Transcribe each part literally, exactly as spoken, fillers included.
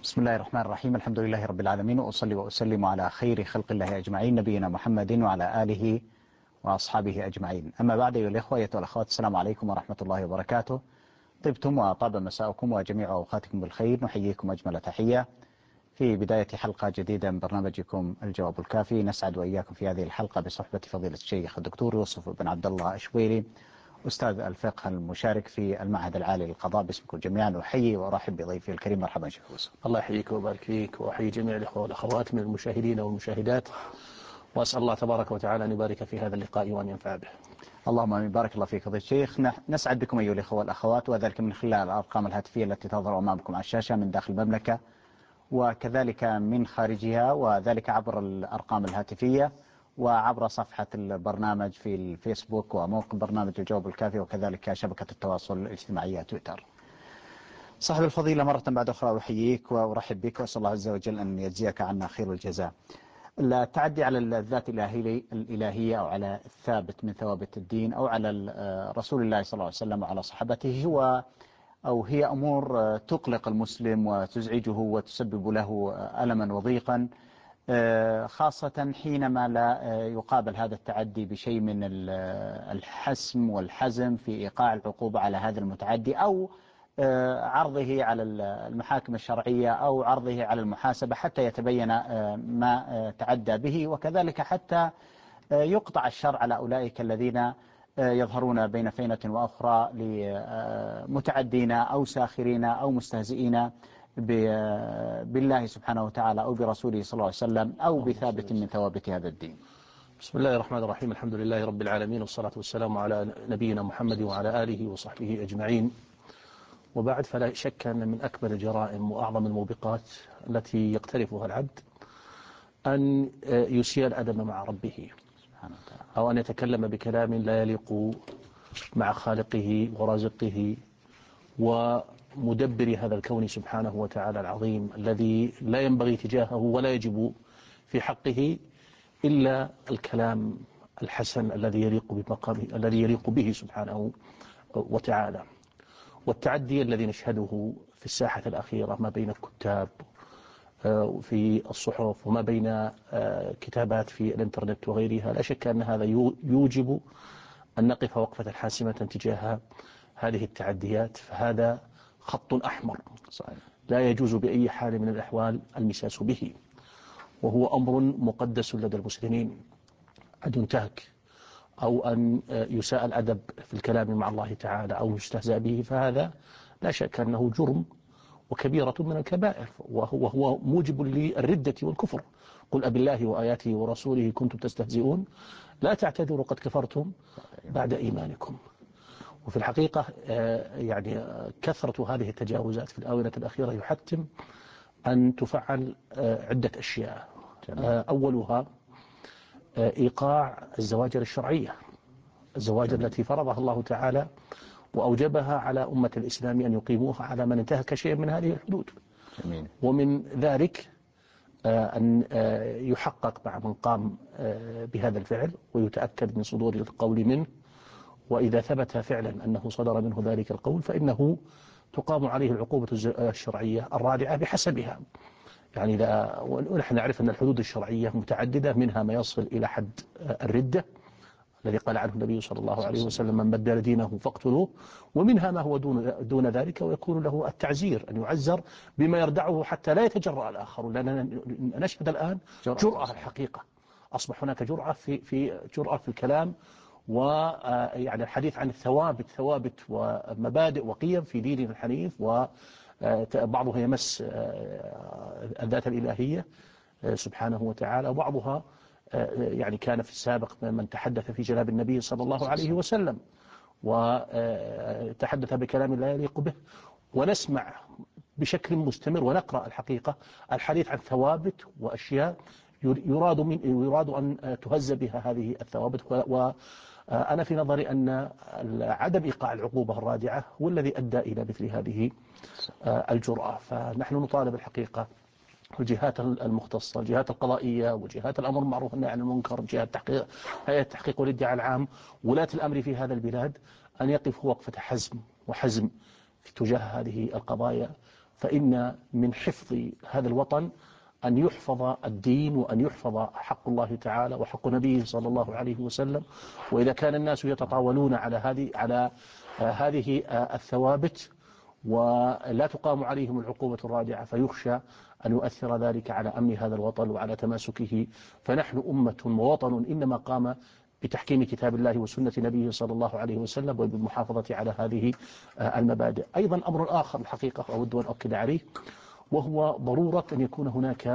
بسم الله الرحمن الرحيم. الحمد لله رب العالمين، وأصلي وأسلم على خير خلق الله أجمعين، نبينا محمد وعلى آله وأصحابه أجمعين. أما بعد، أيها الإخوة أيها الأخوات، السلام عليكم ورحمة الله وبركاته. طبتم وطاب مساءكم وجميع أوقاتكم بالخير. نحييكم أجمل تحية في بداية حلقة جديدة من برنامجكم الجواب الكافي. نسعد وإياكم في هذه الحلقة بصحبة فضيلة الشيخ الدكتور يوسف بن عبد الله أشويري، أستاذ الفقه المشارك في المعهد العالي للقضاء. باسمكم جميعا أحيي وأرحب بضيفي الكريم. مرحبا شيخ يوسف. الله يحييك ويبارك فيك، وأحيي جميع الإخوة والأخوات من المشاهدين والمشاهدات، وأسأل الله تبارك وتعالى أن يبارك في هذا اللقاء وأن ينفع به. اللهم امين. بارك الله فيك فضيلة الشيخ. نسعد بكم ايها الاخوه والاخوات، وذلك من خلال الارقام الهاتفيه التي تظهر امامكم على الشاشه من داخل المملكه وكذلك من خارجها، وذلك عبر الارقام الهاتفيه وعبر صفحه البرنامج في الفيسبوك وموقع برنامج الجواب الكافي، وكذلك شبكه التواصل الاجتماعي تويتر. صاحب الفضيله، مره بعد اخرى احييك وارحب بك، واسال الله عز وجل ان يجزيك عنا خير الجزاء. التعدي على الذات الإلهية أو على الثابت من ثوابت الدين أو على رسول الله صلى الله عليه وسلم وعلى صحابته هو أو هي أمور تقلق المسلم وتزعجه وتسبب له ألما وضيقا، خاصة حينما لا يقابل هذا التعدي بشيء من الحسم والحزم في إيقاع العقوبة على هذا المتعدي، أو عرضه على المحاكم الشرعية أو عرضه على المحاسبة حتى يتبين ما تعدى به، وكذلك حتى يقطع الشر على أولئك الذين يظهرون بين فينة وأخرى لمتعدين أو ساخرين أو مستهزئين بالله سبحانه وتعالى أو برسوله صلى الله عليه وسلم أو بثابت من ثوابت هذا الدين. بسم الله الرحمن الرحيم. الحمد لله رب العالمين، والصلاة والسلام على نبينا محمد وعلى آله وصحبه أجمعين، وبعد. فلا شك أن من أكبر الجرائم وأعظم الموبقات التي يقترفها العبد أن يسيء الأدب مع ربه، أو أن يتكلم بكلام لا يليق مع خالقه ورازقه ومدبر هذا الكون سبحانه وتعالى العظيم، الذي لا ينبغي تجاهه ولا يجب في حقه إلا الكلام الحسن الذي يليق بمقامه الذي يليق به سبحانه وتعالى. والتعدي الذي نشهده في الساحة الأخيرة ما بين الكتاب في الصحف وما بين كتابات في الانترنت وغيرها، لا شك أن هذا يوجب أن نقف وقفة حاسمة تجاه هذه التعديات. فهذا خط أحمر لا يجوز بأي حال من الأحوال المساس به، وهو أمر مقدس لدى المسلمين. أن ينتهك أو أن يساء الأدب في الكلام مع الله تعالى أو يستهزأ به، فهذا لا شك أنه جرم وكبيرة من الكبائر، وهو هو موجب للردة والكفر. قل أبي الله وآياته ورسوله كنتم تستهزئون لا تعتذروا قد كفرتم بعد إيمانكم. وفي الحقيقة يعني كثرة هذه التجاوزات في الآونة الأخيرة يحتم أن تفعل عدة أشياء. أولها إيقاع الزواجر الشرعية، الزواجر التي فرضها الله تعالى وأوجبها على أمة الإسلام أن يقيموها على من انتهك شيئا من هذه الحدود. جميل. ومن ذلك أن يحقق مع من قام بهذا الفعل ويتأكد من صدور القول منه، وإذا ثبت فعلا أنه صدر منه ذلك القول فإنه تقام عليه العقوبة الشرعية الرادعة بحسبها. يعني لا، ونحن نعرف أن الحدود الشرعية متعددة، منها ما يصل إلى حد الردة الذي قال عنه النبي صلى الله عليه وسلم من بدل دينه فاقتلوه، ومنها ما هو دون دون ذلك ويكون له التعزير، أن يعزر بما يردعه حتى لا يتجرأ الآخر. لأننا نشهد الآن جرأة الحقيقة، أصبح هناك جرأة في في جرأة في الكلام، ويعني الحديث عن الثوابت ثوابت ومبادئ وقيم في ديننا الحنيف، وبعضها يمس الذات الإلهية سبحانه وتعالى، وبعضها يعني كان في السابق من تحدث في جناب النبي صلى الله عليه وسلم وتحدث بكلام لا يليق به. ونسمع بشكل مستمر ونقرأ الحقيقة الحديث عن ثوابت وأشياء يراد من يراد أن تهز بها هذه الثوابت. وأنا في نظري أن عدم إيقاع العقوبة الرادعة هو الذي أدى إلى مثل هذه الجرأة. فنحن نطالب الحقيقة الجهات المختصة، الجهات القضائية وجهات الأمر بالمعروف والنهي عن المنكر، جهات التحقيق، هيئة التحقيق والادعاء العام، ولاة الأمر في هذا البلاد، أن يقفوا وقفة حزم وحزم في تجاه هذه القضايا. فإن من حفظ هذا الوطن أن يحفظ الدين وأن يحفظ حق الله تعالى وحق نبيه صلى الله عليه وسلم. وإذا كان الناس يتطاولون على هذه على هذه الثوابت ولا تقام عليهم العقوبة الرادعة فيخشى أن يؤثر ذلك على أمن هذا الوطن وعلى تماسكه. فنحن أمة ووطن إنما قام بتحكيم كتاب الله وسنة نبيه صلى الله عليه وسلم وبالمحافظة على هذه المبادئ. أيضا أمر آخر الحقيقة أود أن أؤكد عليه، وهو ضرورة أن يكون هناك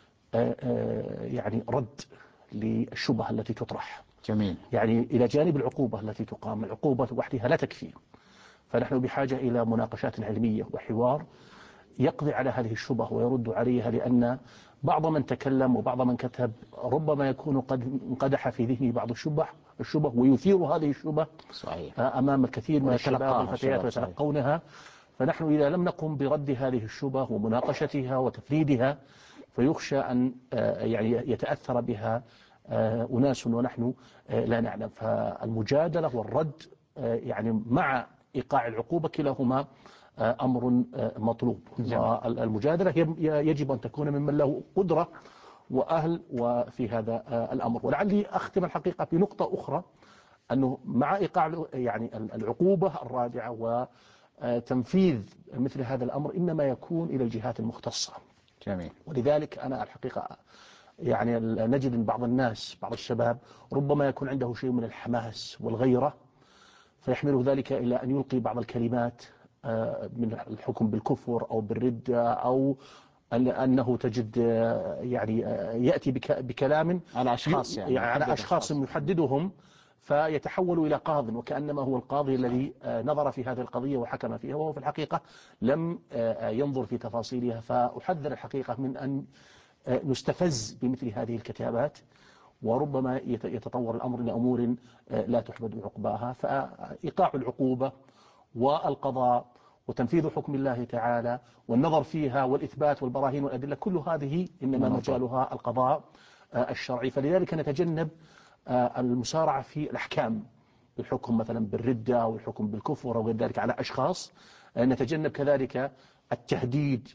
يعني رد للشبهة التي تطرح. جميل. يعني إلى جانب العقوبة التي تقام، العقوبة وحدها لا تكفي، فنحن بحاجة إلى مناقشات علمية وحوار يقضي على هذه الشبهة ويرد عليها، لأن بعض من تكلم وبعض من كتب ربما يكون قد انقدح في ذهنه بعض الشبه الشبه ويثير هذه الشبه صحيح. أمام الكثير من الشباب والفتيات ويتلقونها. فنحن إذا لم نقم برد هذه الشبه ومناقشتها وتفريدها فيخشى أن يعني يتأثر بها أناس ونحن لا نعلم. فالمجادلة والرد يعني مع إيقاع العقوبة كلاهما أمر مطلوب. والمجادلة يجب أن تكون ممن له قدرة وأهل وفي هذا الأمر. ولعلي أختم الحقيقة بنقطة أخرى، أنه مع إيقاع يعني العقوبة الرادعة وتنفيذ مثل هذا الأمر إنما يكون إلى الجهات المختصة. جميل. ولذلك أنا الحقيقة يعني نجد أن بعض الناس بعض الشباب ربما يكون عنده شيء من الحماس والغيرة فيحمله ذلك إلى أن يلقي بعض الكلمات من الحكم بالكفر أو بالردة، أو أنه تجد يعني يأتي بكلام على أشخاص يعني, يعني على أشخاص يحددهم فيتحول إلى قاض، وكأنما هو القاضي الذي نظر في هذه القضية وحكم فيها، وهو في الحقيقة لم ينظر في تفاصيلها. فأحذر الحقيقة من أن نستفز بمثل هذه الكتابات، وربما يتطور الأمر إلى أمور لا تحمد عقباها. فإيقاع العقوبة والقضاء وتنفيذ حكم الله تعالى والنظر فيها والإثبات والبراهين والأدلة كل هذه إنما مجالها القضاء الشرعي. فلذلك نتجنب المسارعة في الأحكام، الحكم مثلا بالردة أو الحكم بالكفر أو غير ذلك على أشخاص. نتجنب كذلك التهديد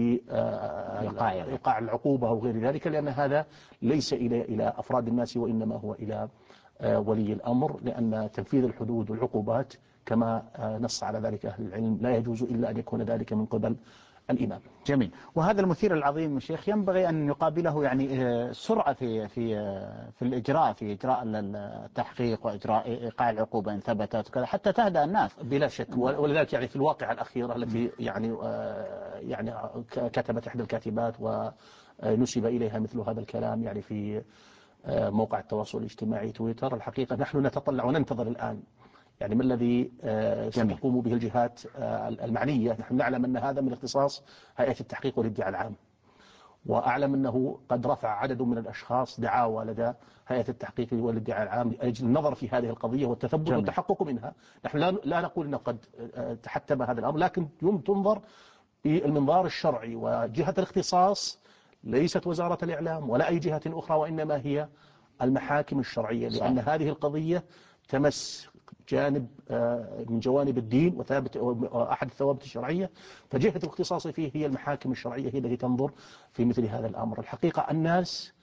بإيقاع العقوبة أو غير ذلك، لأن هذا ليس إلى إلى أفراد الناس وإنما هو إلى ولي الأمر، لأن تنفيذ الحدود والعقوبات كما نص على ذلك أهل العلم لا يجوز إلا أن يكون ذلك من قبل الإمام. جميل. وهذا المثير العظيم شيخ ينبغي أن يقابله يعني سرعة في في في الإجراء في إجراء التحقيق وإجراء إيقاع العقوبة إن ثبتت وكذا حتى تهدأ الناس بلا شك. ولذلك يعني في الواقعة الأخيرة التي يعني يعني كتبت إحدى الكاتبات ونسب إليها مثل هذا الكلام يعني في موقع التواصل الاجتماعي تويتر، الحقيقة نحن نتطلع وننتظر الآن يعني ما الذي ستقوم به الجهات المعنية. نحن نعلم أن هذا من اختصاص هيئة التحقيق والادعاء العام، وأعلم أنه قد رفع عدد من الأشخاص دعاوى لدى هيئة التحقيق والادعاء العام لأجل النظر في هذه القضية والتثبت جميل. والتحقق منها. نحن لا نقول أنه قد تحتم هذا الأمر، لكن يوم تنظر بالمنظار الشرعي، وجهة الاختصاص ليست وزارة الإعلام ولا أي جهة أخرى، وإنما هي المحاكم الشرعية، لأن صحيح. هذه القضية تمس جانب من جوانب الدين وثابت أحد الثوابت الشرعية، فجهة الاختصاص فيه هي المحاكم الشرعية هي التي تنظر في مثل هذا الأمر. الحقيقة الناس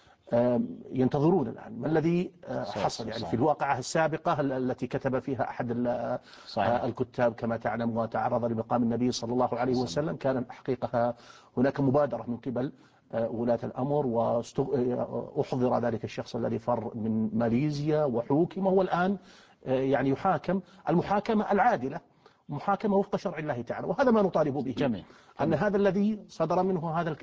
ينتظرون الآن ما الذي حصل يعني في الواقعة السابقة التي كتب فيها أحد الكتاب كما تعلم وتعرض لمقام النبي صلى الله عليه وسلم. كان حقيقة هناك مبادرة من قبل ولاة الأمر وأحضر ذلك الشخص الذي فر من ماليزيا وحوكم، وهو الآن يعني يحاكم المحاكمة العادلة، محاكمة وفق شرع الله تعالى، وهذا ما نطالب به. جميل. أن هذا الذي صدر منه هذا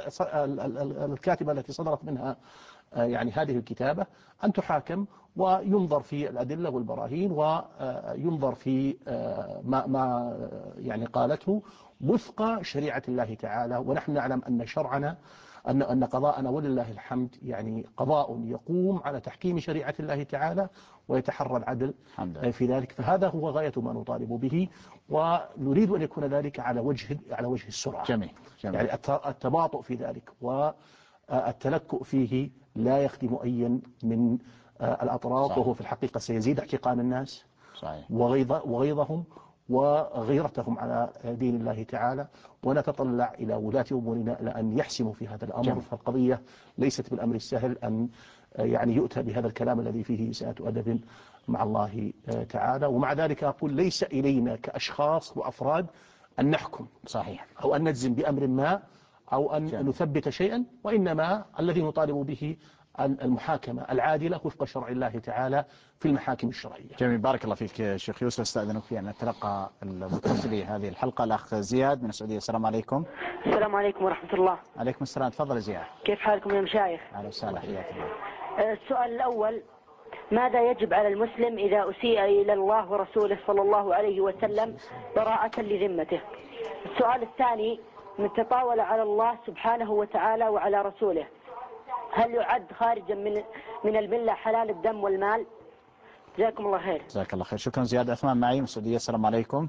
الكاتبة التي صدرت منها يعني هذه الكتابة أن تحاكم وينظر في الأدلة والبراهين وينظر في ما ما يعني قالته وفق شريعة الله تعالى. ونحن نعلم أن شرعنا أن أن قضاءنا ولله الحمد يعني قضاء يقوم على تحكيم شريعة الله تعالى ويتحرى العدل في ذلك. فهذا هو غاية ما نطالب به، ونريد أن يكون ذلك على وجه على وجه السرعة. جميل. جميل. يعني التباطؤ في ذلك والتلكؤ فيه لا يخدم أي من الأطراف، صحيح. وهو في الحقيقة سيزيد احتقان الناس، صحيح. وغيظ وغيظهم وغيرتهم على دين الله تعالى، ونتطلع إلى ولاة أمورنا لأن يحسموا في هذا الأمر. جميل. فالقضية ليست بالأمر السهل أن يعني يؤتى بهذا الكلام الذي فيه إساءة أدب مع الله تعالى. ومع ذلك أقول ليس إلينا كأشخاص وأفراد أن نحكم صحيح أو أن نجزم بأمر ما أو أن جميل. نثبت شيئا، وإنما الذي نطالب به المحاكمة العادلة وفق شرع الله تعالى في المحاكم الشرعية. جميل، بارك الله فيك شيخ يوسف. استأذنك في أن نتلقى المتصلي هذه الحلقة الأخ زياد من السعودية. السلام عليكم. السلام عليكم ورحمة الله. عليكم السلام، تفضل زياد. كيف حالكم يا مشايخ؟ أهلا وسهلا، حياك الله. السؤال الأول: ماذا يجب على المسلم إذا أسيء إلى الله ورسوله صلى الله عليه وسلم براءة لذمته؟ السؤال الثاني: من تطاول على الله سبحانه وتعالى وعلى رسوله هل يعد خارجا من من الملة حلال الدم والمال؟ جزاكم الله خير. جزاك الله خير، شكرا زياد. عثمان معي من السعودية. السلام عليكم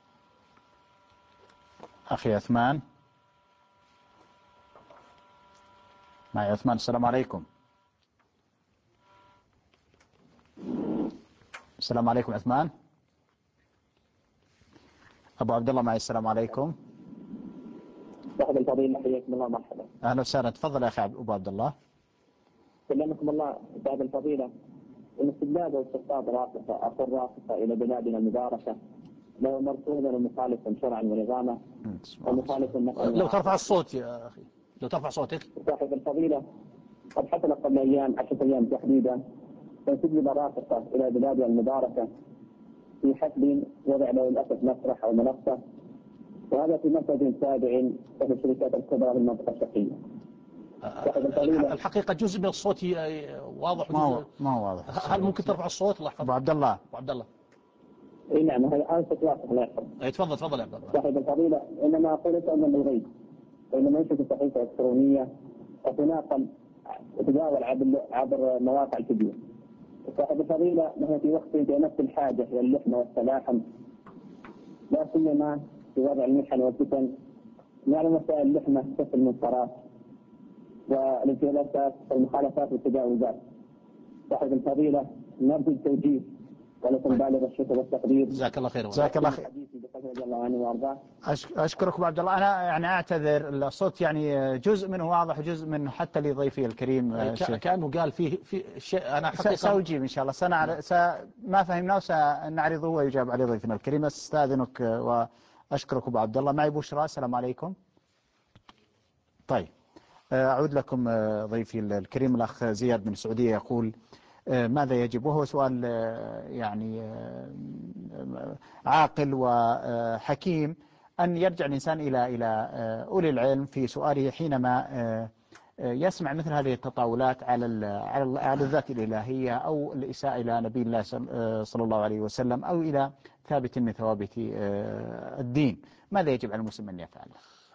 أخي عثمان. معي عثمان. السلام عليكم. السلام عليكم عثمان. أبو عبد الله معي. السلام عليكم. صاحب الفضيلة حياكم الله، مرحبا. أهلا وسهلا، تفضل يا أخي أبو عبد الله. سلمكم الله. صاحب الفضيلة، إن استبداد واستقطاب رافقة أخو الرافقة إلى بلادنا المباركة له مرفوضا ومخالفا شرعا ونظاما ومخالفا نقلا. لو ترفع الصوت يا أخي، لو ترفع صوتك. صاحب الفضيلة، قد حصل قبل أيام عشرة أيام تحديدا تنسجل رافقة إلى بلادنا المباركة في حفل وضع له للأسف مسرح أو منصة، وهذا في مركز تابع له الشركات الكبرى في المنطقة الشرقية. الحقيقة جزء من الصوت واضح. ما هو ما هو واضح. هل ممكن ترفع الصوت؟ الله يحفظك. أبو عبد الله. أبو عبد الله. اي نعم، هذا انصت واضح. الله يحفظك. اي تفضل تفضل يا عبد الله. صاحب الفضيلة، انما اقول اتأمل بالغيب، وانما ينشر صحيفة الكترونية وتناقل وتداول عبر عبر مواقع الفيديو. صاحب الفضيلة، نحن في وقت بأمس الحاجة إلى اللحمة والتلاحم، لا سيما في وضع المحن والفتن. نعلم وسائل اللحمة كسر المنكرات والانتهاكات والمخالفات والتجاوزات. صاحب الفضيلة، نرجو التوجيه ولكن بالغ الشكر والتقدير. جزاك الله خير. جزاك الله خير. أشكرك أبو عبد الله. أنا يعني أعتذر، الصوت يعني جزء منه واضح وجزء منه حتى لضيفي الكريم كأنه قال فيه في شيء. أنا حقيقة سأجيب إن شاء الله. سنعر... س... ما فهمناه وسنعرضه ويجاب عليه ضيفنا الكريم. أستاذنك وأشكرك أبو عبد الله. معي بشرى. السلام عليكم. طيب، أعود لكم ضيفي الكريم الأخ زياد من السعودية. يقول ماذا يجب، وهو سؤال يعني عاقل وحكيم، أن يرجع الإنسان إلى إلى أولي العلم في سؤاله حينما يسمع مثل هذه التطاولات على على على الذات الإلهية أو الإساءة إلى نبي الله صلى الله عليه وسلم أو إلى ثابت من ثوابت الدين. ماذا يجب على المسلم أن يفعل؟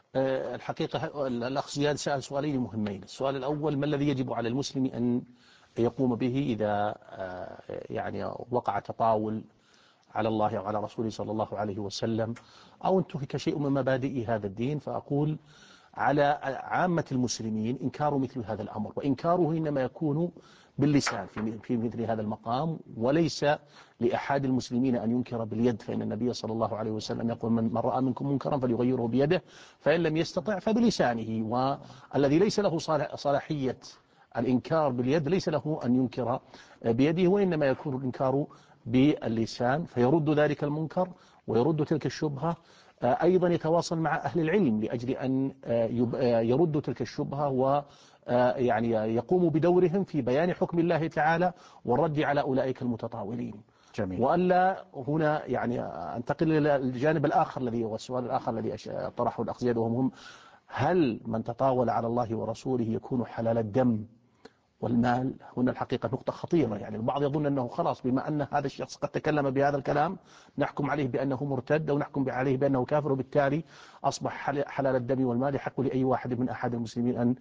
الحقيقة الأخ زياد سأل سؤالين مهمين. السؤال الأول: ما الذي يجب على المسلم أن يقوم به إذا يعني وقع تطاول على الله وعلى رسوله صلى الله عليه وسلم أو انتهك شيء من مبادئ هذا الدين؟ فأقول على عامة المسلمين إنكار مثل هذا الأمر، وإنكاره إنما يكون باللسان في مثل هذا المقام، وليس لأحد المسلمين أن ينكر باليد، فإن النبي صلى الله عليه وسلم يقول: من رأى منكم منكرا فليغيره بيده، فإن لم يستطع فبلسانه. والذي ليس له صلاحية الإنكار باليد ليس له أن ينكر بيده، وإنما يكون الإنكار باللسان، فيرد ذلك المنكر ويرد تلك الشبهة. أيضا يتواصل مع أهل العلم لأجل أن يردوا تلك الشبهة ويعني يقوموا بدورهم في بيان حكم الله تعالى والرد على أولئك المتطاولين. جميل. وألا هنا يعني أنتقل إلى الجانب الآخر الذي هو السؤال الآخر الذي طرحه الأخ زياد، وهو مهم: هل من تطاول على الله ورسوله يكون حلال الدم والمال؟ هنا الحقيقة نقطة خطيرة. يعني البعض يظن أنه خلاص بما أن هذا الشخص قد تكلم بهذا الكلام نحكم عليه بأنه مرتد أو نحكم عليه بأنه كافر، وبالتالي أصبح حلال الدم والمال يحق لأي واحد من أحد المسلمين أن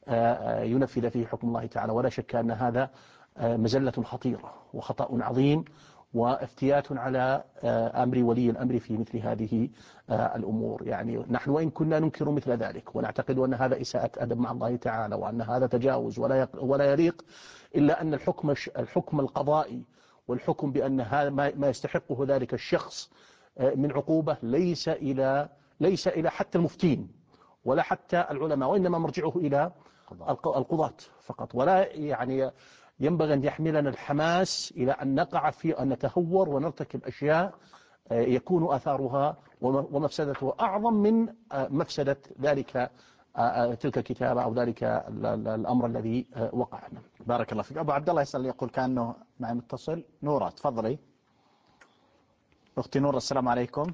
ينفذ فيه حكم الله تعالى. ولا شك أن هذا مزلة خطيرة وخطأ عظيم وافتيات على أمر ولي الأمر في مثل هذه الأمور. يعني نحن وإن كنا ننكر مثل ذلك ونعتقد أن هذا إساءة أدب مع الله تعالى وأن هذا تجاوز ولا ولا يليق، إلا أن الحكم الحكم القضائي والحكم بأن هذا ما يستحقه ذلك الشخص من عقوبة ليس إلى ليس إلى حتى المفتين ولا حتى العلماء، وإنما مرجعه إلى القضاة فقط. ولا يعني ينبغي أن يحملنا الحماس إلى أن نقع في أن نتهور ونرتكب أشياء يكون أثارها ومفسدتها أعظم من مفسدة ذلك تلك الكتابة أو ذلك الأمر الذي وقع. بارك الله فيك. أبو عبد الله يسأل يقول كأنه معي متصل. نورة تفضلي. أختي نورة السلام عليكم.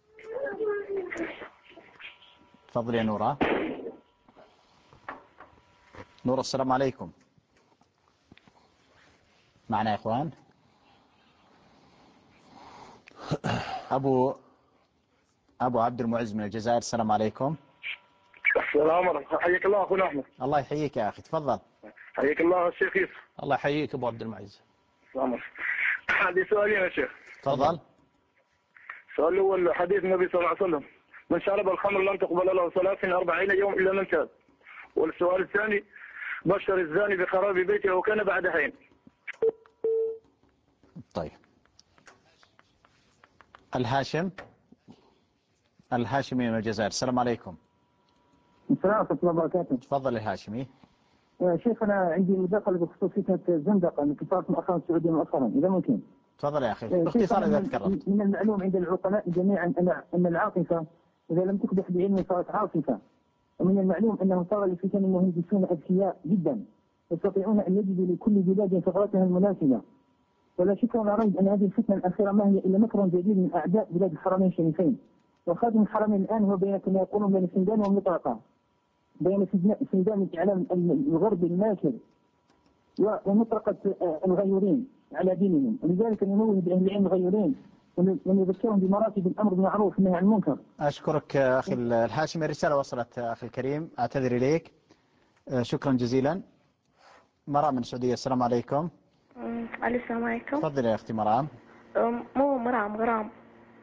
تفضلي يا نورة. نورة السلام عليكم. معنا يا إخوان. أبو أبو عبد المعز من الجزائر السلام عليكم. السلام عليكم. حياك الله أخونا أحمد. الله يحييك يا أخي تفضل. حياك الله الشيخ يوسف. الله يحييك أبو عبد المعز. السلام عليكم. عندي سؤالين يا شيخ. تفضل. السؤال الأول حديث النبي صلى الله عليه وسلم من شرب الخمر لم تقبل له صلاة في أربعين يوم إلا من تاب. والسؤال الثاني بشر الزاني بخراب بيته وكان بعد حين. طيب الهاشم الهاشمي من الجزائر السلام عليكم. السلام ورحمة الله وبركاته. تفضل الهاشمي. يا شيخ أنا عندي مداخلة بخصوص فتنة الزندقة اللي صارت مؤخرا السعودية مؤخرا إذا ممكن. تفضل يا أخي باختصار إذا تكرمت. من المعلوم عند العقلاء جميعا أن أن العاطفة إذا لم تكبح بعلم صارت عاصفة. ومن المعلوم أنه صار للفتن المهندسون أذكياء جدا يستطيعون أن يجدوا لكل بلاد ثغرتها المناسبة. ولا شك ولا ريب أن هذه الفتنة الأخيرة ما هي إلا مكر جديد من أعداء بلاد الحرمين الشريفين. وخادم الحرمين الآن هو بين كما يقولون بين سندان ومطرقة، بين سندان الإعلام الغربي الماكر ومطرقة الغيورين على دينهم. ولذلك ننوه بأهل العلم الغيورين ونذكرهم بمراتب الأمر بالمعروف والنهي عن المنكر. أشكرك أخي الهاشمي. الرسالة وصلت أخي الكريم أعتذر إليك. شكرا جزيلا. مرام من السعودية السلام عليكم. السلام عليكم. تفضل يا أختي مرام. مو مرام غرام.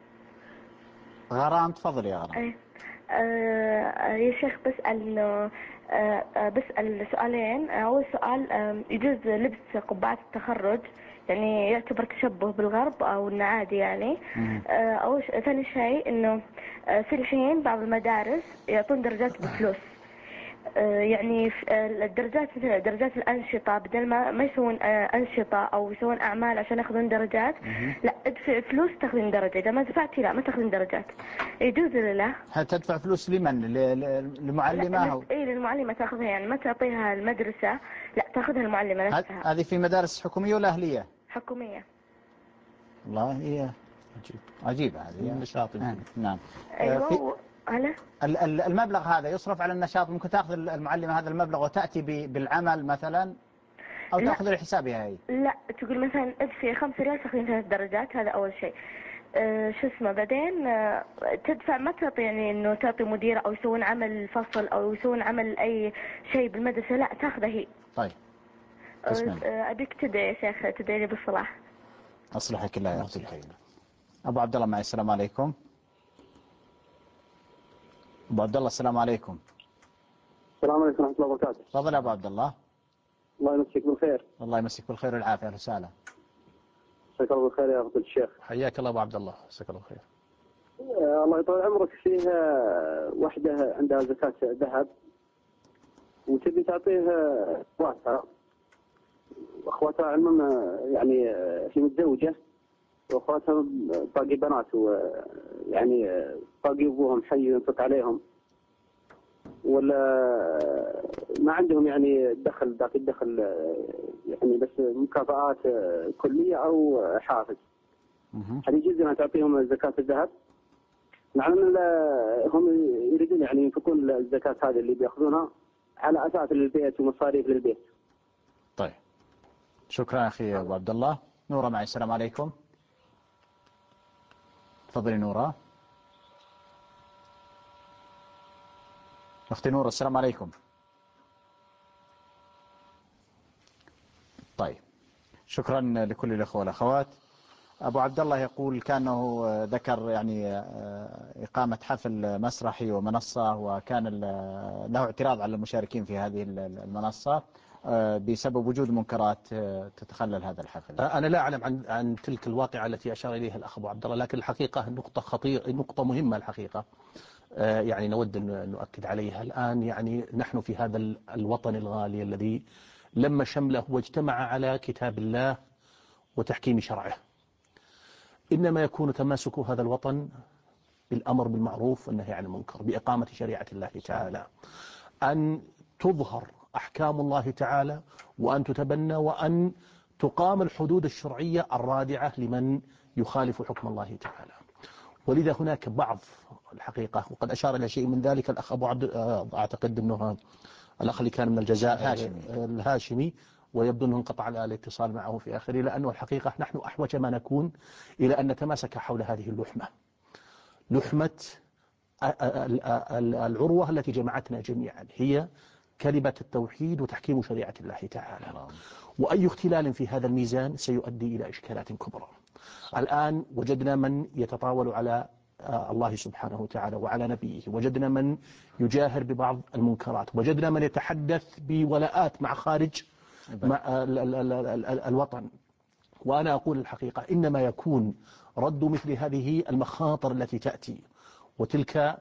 غرام تفضل يا غرام. أي. آه يا شيخ بسأل آه بسأل سؤالين. أول سؤال آه يجوز لبس قبعة التخرج يعني يعتبر تشبه بالغرب أو إنه عادي يعني؟ آه أول ثاني شيء إنه آه في الحين بعض المدارس يعطون درجات بفلوس. يعني الدرجات مثل درجات الأنشطة بدل ما ما يسوون أنشطة أو يسوون أعمال عشان ياخذون درجات، لا ادفع فلوس تاخذين درجة، إذا ما دفعتي لا ما تاخذين درجات. يجوز ولا لا؟ هتدفع فلوس لمن؟ للمعلمة؟ اي للمعلمة تاخذها، يعني ما تعطيها المدرسة، لا تاخذها المعلمة نفسها. هذه في مدارس حكومية ولا أهلية؟ حكومية. والله هي عجيب عجيبة هذه النشاط. آه. نعم. أيوة. هلا المبلغ هذا يصرف على النشاط، ممكن تأخذ المعلمة هذا المبلغ وتأتي بالعمل مثلا أو تأخذ لحسابها هي؟ لا تقول مثلا ادفعي خمسة ريال تاخذين ثلاث درجات، هذا أول شيء. أه شو اسمه بعدين أه تدفع، ما تعطي يعني إنه تعطي مدير أو يسوون عمل فصل أو يسوون عمل أي شيء بالمدرسة، لا تاخذه هي. طيب أه أبيك تدعي يا شيخ، تدعي لي بالصلاح. أصلحك الله يا أختي الكريمة. أبو عبد الله معي السلام عليكم. أبو عبد الله السلام عليكم. السلام عليكم ورحمة الله وبركاته. تفضل يا أبو عبد الله. الله يمسك بالخير. الله يمسك بالخير والعافية. أهلا وسهلا. مساك الله بالخير يا أخي الشيخ. حياك الله أبو عبد الله. مساك الله بالخير. آه الله يطول عمرك. فيها وحدة عندها زكاة ذهب وتبي تعطيها أخواتها، وأخواتها علما يعني هي متزوجة وأخواتها باقي بنات ويعني باقي أبوهم حي ينفق عليهم، ولا ما عندهم يعني دخل ذاك الدخل يعني بس مكافآت كلية أو حافز. هل يجوز أن تعطيهم زكاة الذهب؟ مع أن هم يريدون يعني ينفقون الزكاة هذه اللي بيأخذونها على أساس للبيت ومصاريف للبيت. طيب شكرا أخي أبو عبد الله. نورة معي السلام عليكم. تفضلي نورة. أختي نورة السلام عليكم. طيب شكرا لكل الأخوة والأخوات. أبو عبد الله يقول كأنه ذكر يعني إقامة حفل مسرحي ومنصة، وكان له اعتراض على المشاركين في هذه المنصة بسبب وجود منكرات تتخلل هذا الحفل؟ أنا لا أعلم عن عن تلك الواقعة التي أشار إليها الأخ أبو عبد الله، لكن الحقيقة نقطة خطيرة، نقطة مهمة الحقيقة، يعني نود أن نؤكد عليها. الآن يعني نحن في هذا الوطن الغالي الذي لم شمله واجتمع على كتاب الله وتحكيم شرعه، إنما يكون تماسك هذا الوطن بالأمر بالمعروف والنهي عن المنكر، بإقامة شريعة الله تعالى، أن تظهر أحكام الله تعالى، وأن تتبنى وأن تقام الحدود الشرعية الرادعة لمن يخالف حكم الله تعالى. ولذا هناك بعض الحقيقة، وقد أشار إلى شيء من ذلك الأخ أبو عبد، أعتقد أنه الأخ اللي كان من الجزائر الهاشمي, الهاشمي ويبدو أنه انقطع الاتصال معه في آخره، لأنه الحقيقة نحن أحوج ما نكون إلى أن نتماسك حول هذه اللحمة، لحمة العروة التي جمعتنا جميعا، هي كلمة التوحيد وتحكيم شريعة الله تعالى. وأي اختلال في هذا الميزان سيؤدي إلى إشكالات كبرى. الآن وجدنا من يتطاول على الله سبحانه وتعالى وعلى نبيه، وجدنا من يجاهر ببعض المنكرات، وجدنا من يتحدث بولاءات مع خارج مع الوطن. وأنا أقول الحقيقة إنما يكون رد مثل هذه المخاطر التي تأتي وتلك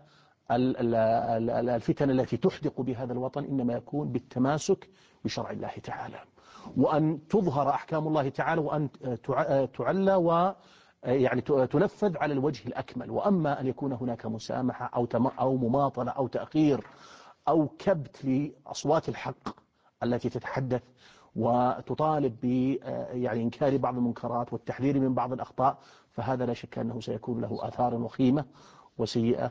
الفتن التي تحدق بهذا الوطن إنما يكون بالتماسك بشرع الله تعالى، وأن تظهر أحكام الله تعالى، وأن تعلى و يعني تنفذ على الوجه الأكمل. وأما أن يكون هناك مسامحة أو أو مماطلة أو تأخير أو كبت لأصوات الحق التي تتحدث وتطالب ب يعني إنكار بعض المنكرات والتحذير من بعض الأخطاء، فهذا لا شك أنه سيكون له آثار وخيمة وسيئة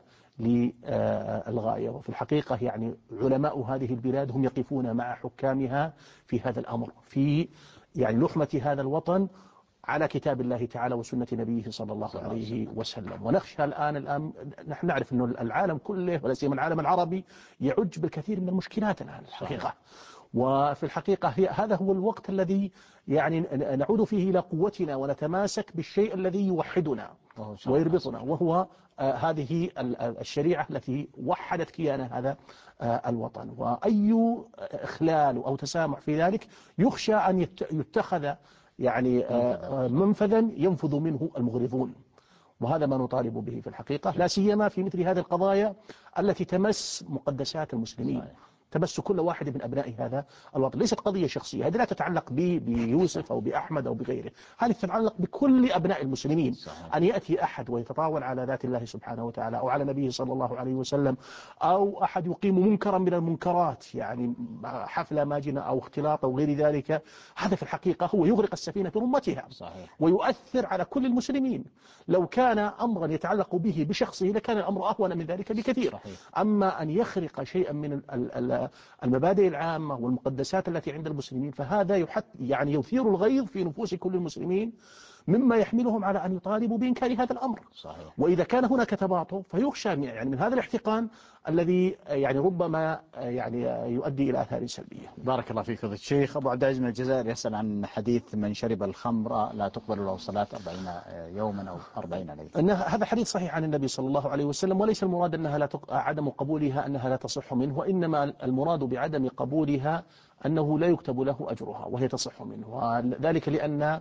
للغاية. وفي الحقيقة يعني علماء هذه البلاد هم يقفون مع حكامها في هذا الأمر، في يعني لحمة هذا الوطن على كتاب الله تعالى وسنة نبيه صلى الله عليه وسلم. ونخشى الآن الآن نحن نعرف أن العالم كله ولا سيما العالم العربي يعج بالكثير من المشكلات الآن الحقيقة. وفي الحقيقة هذا هو الوقت الذي يعني نعود فيه إلى قوتنا ونتماسك بالشيء الذي يوحدنا ويربطنا، وهو آه هذه الشريعة التي وحدت كيان هذا آه الوطن. وأي إخلال أو تسامح في ذلك يخشى أن يتخذ يعني آه منفذا ينفذ منه المغرضون، وهذا ما نطالب به في الحقيقة، لا سيما في مثل هذه القضايا التي تمس مقدسات المسلمين، تمس كل واحد من أبناء هذا الوطن. ليست قضية شخصية، هذه لا تتعلق بي بيوسف أو بأحمد أو بغيره، هذه تتعلق بكل أبناء المسلمين. صحيح. أن يأتي أحد ويتطاول على ذات الله سبحانه وتعالى أو على نبيه صلى الله عليه وسلم، أو أحد يقيم منكرا من المنكرات، يعني حفلة ماجنة أو اختلاط أو غير ذلك، هذا في الحقيقة هو يغرق السفينة برمتها. صحيح. ويؤثر على كل المسلمين. لو كان أمرا يتعلق به بشخصه لكان الأمر أهون من ذلك بكثير. صحيح. أما أن يخرق شيئا من المبادئ العامة والمقدسات التي عند المسلمين، فهذا يحت يعني يثير الغيظ في نفوس كل المسلمين، مما يحملهم على أن يطالبوا بإنكار هذا الأمر. صحيح. وإذا كان هناك تباطؤ فيخشى يعني من هذا الاحتقان الذي يعني ربما يعني يؤدي إلى آثار سلبية. بارك الله فيك فضيلة الشيخ. أبو عبد العزيز من الجزائر يسأل عن حديث من شرب الخمر لا تقبل له صلاة أربعين يوما أو أربعين ليلة. هذا حديث صحيح عن النبي صلى الله عليه وسلم، وليس المراد أنها لا تق... عدم قبولها أنها لا تصح منه، وإنما المراد بعدم قبولها أنه لا يكتب له أجرها وهي تصح منه. وذلك لأن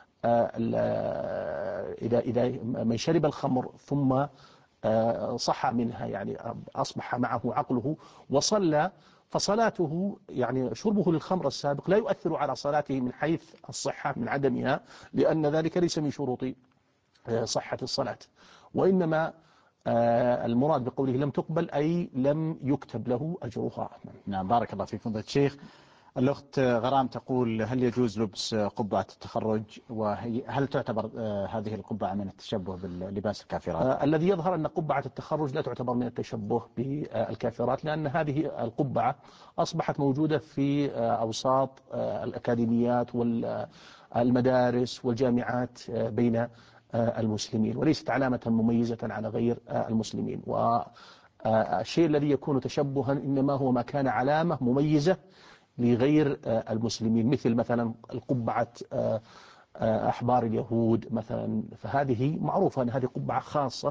إذا إذا من شرب الخمر ثم صح منها، يعني أصبح معه عقله وصلى، فصلاته يعني شربه للخمر السابق لا يؤثر على صلاته من حيث الصحة من عدمها، لأن ذلك ليس من شروط صحة الصلاة، وإنما المراد بقوله لم تقبل أي لم يكتب له أجرها. نعم بارك الله فيك فضيلة الشيخ. الأخت غرام تقول هل يجوز لبس قبعة التخرج، وهل تعتبر هذه القبعة من التشبه باللباس الكافرات؟ آه الذي يظهر أن قبعة التخرج لا تعتبر من التشبه بالكافرات، لأن هذه القبعة أصبحت موجودة في أوساط الأكاديميات والمدارس والجامعات بين المسلمين، وليست علامة مميزة على غير المسلمين. والشيء الذي يكون تشبها إنما هو ما كان علامة مميزة لغير المسلمين، مثل مثلا القبعة أحبار اليهود مثلا، فهذه معروفة أن هذه قبعة خاصة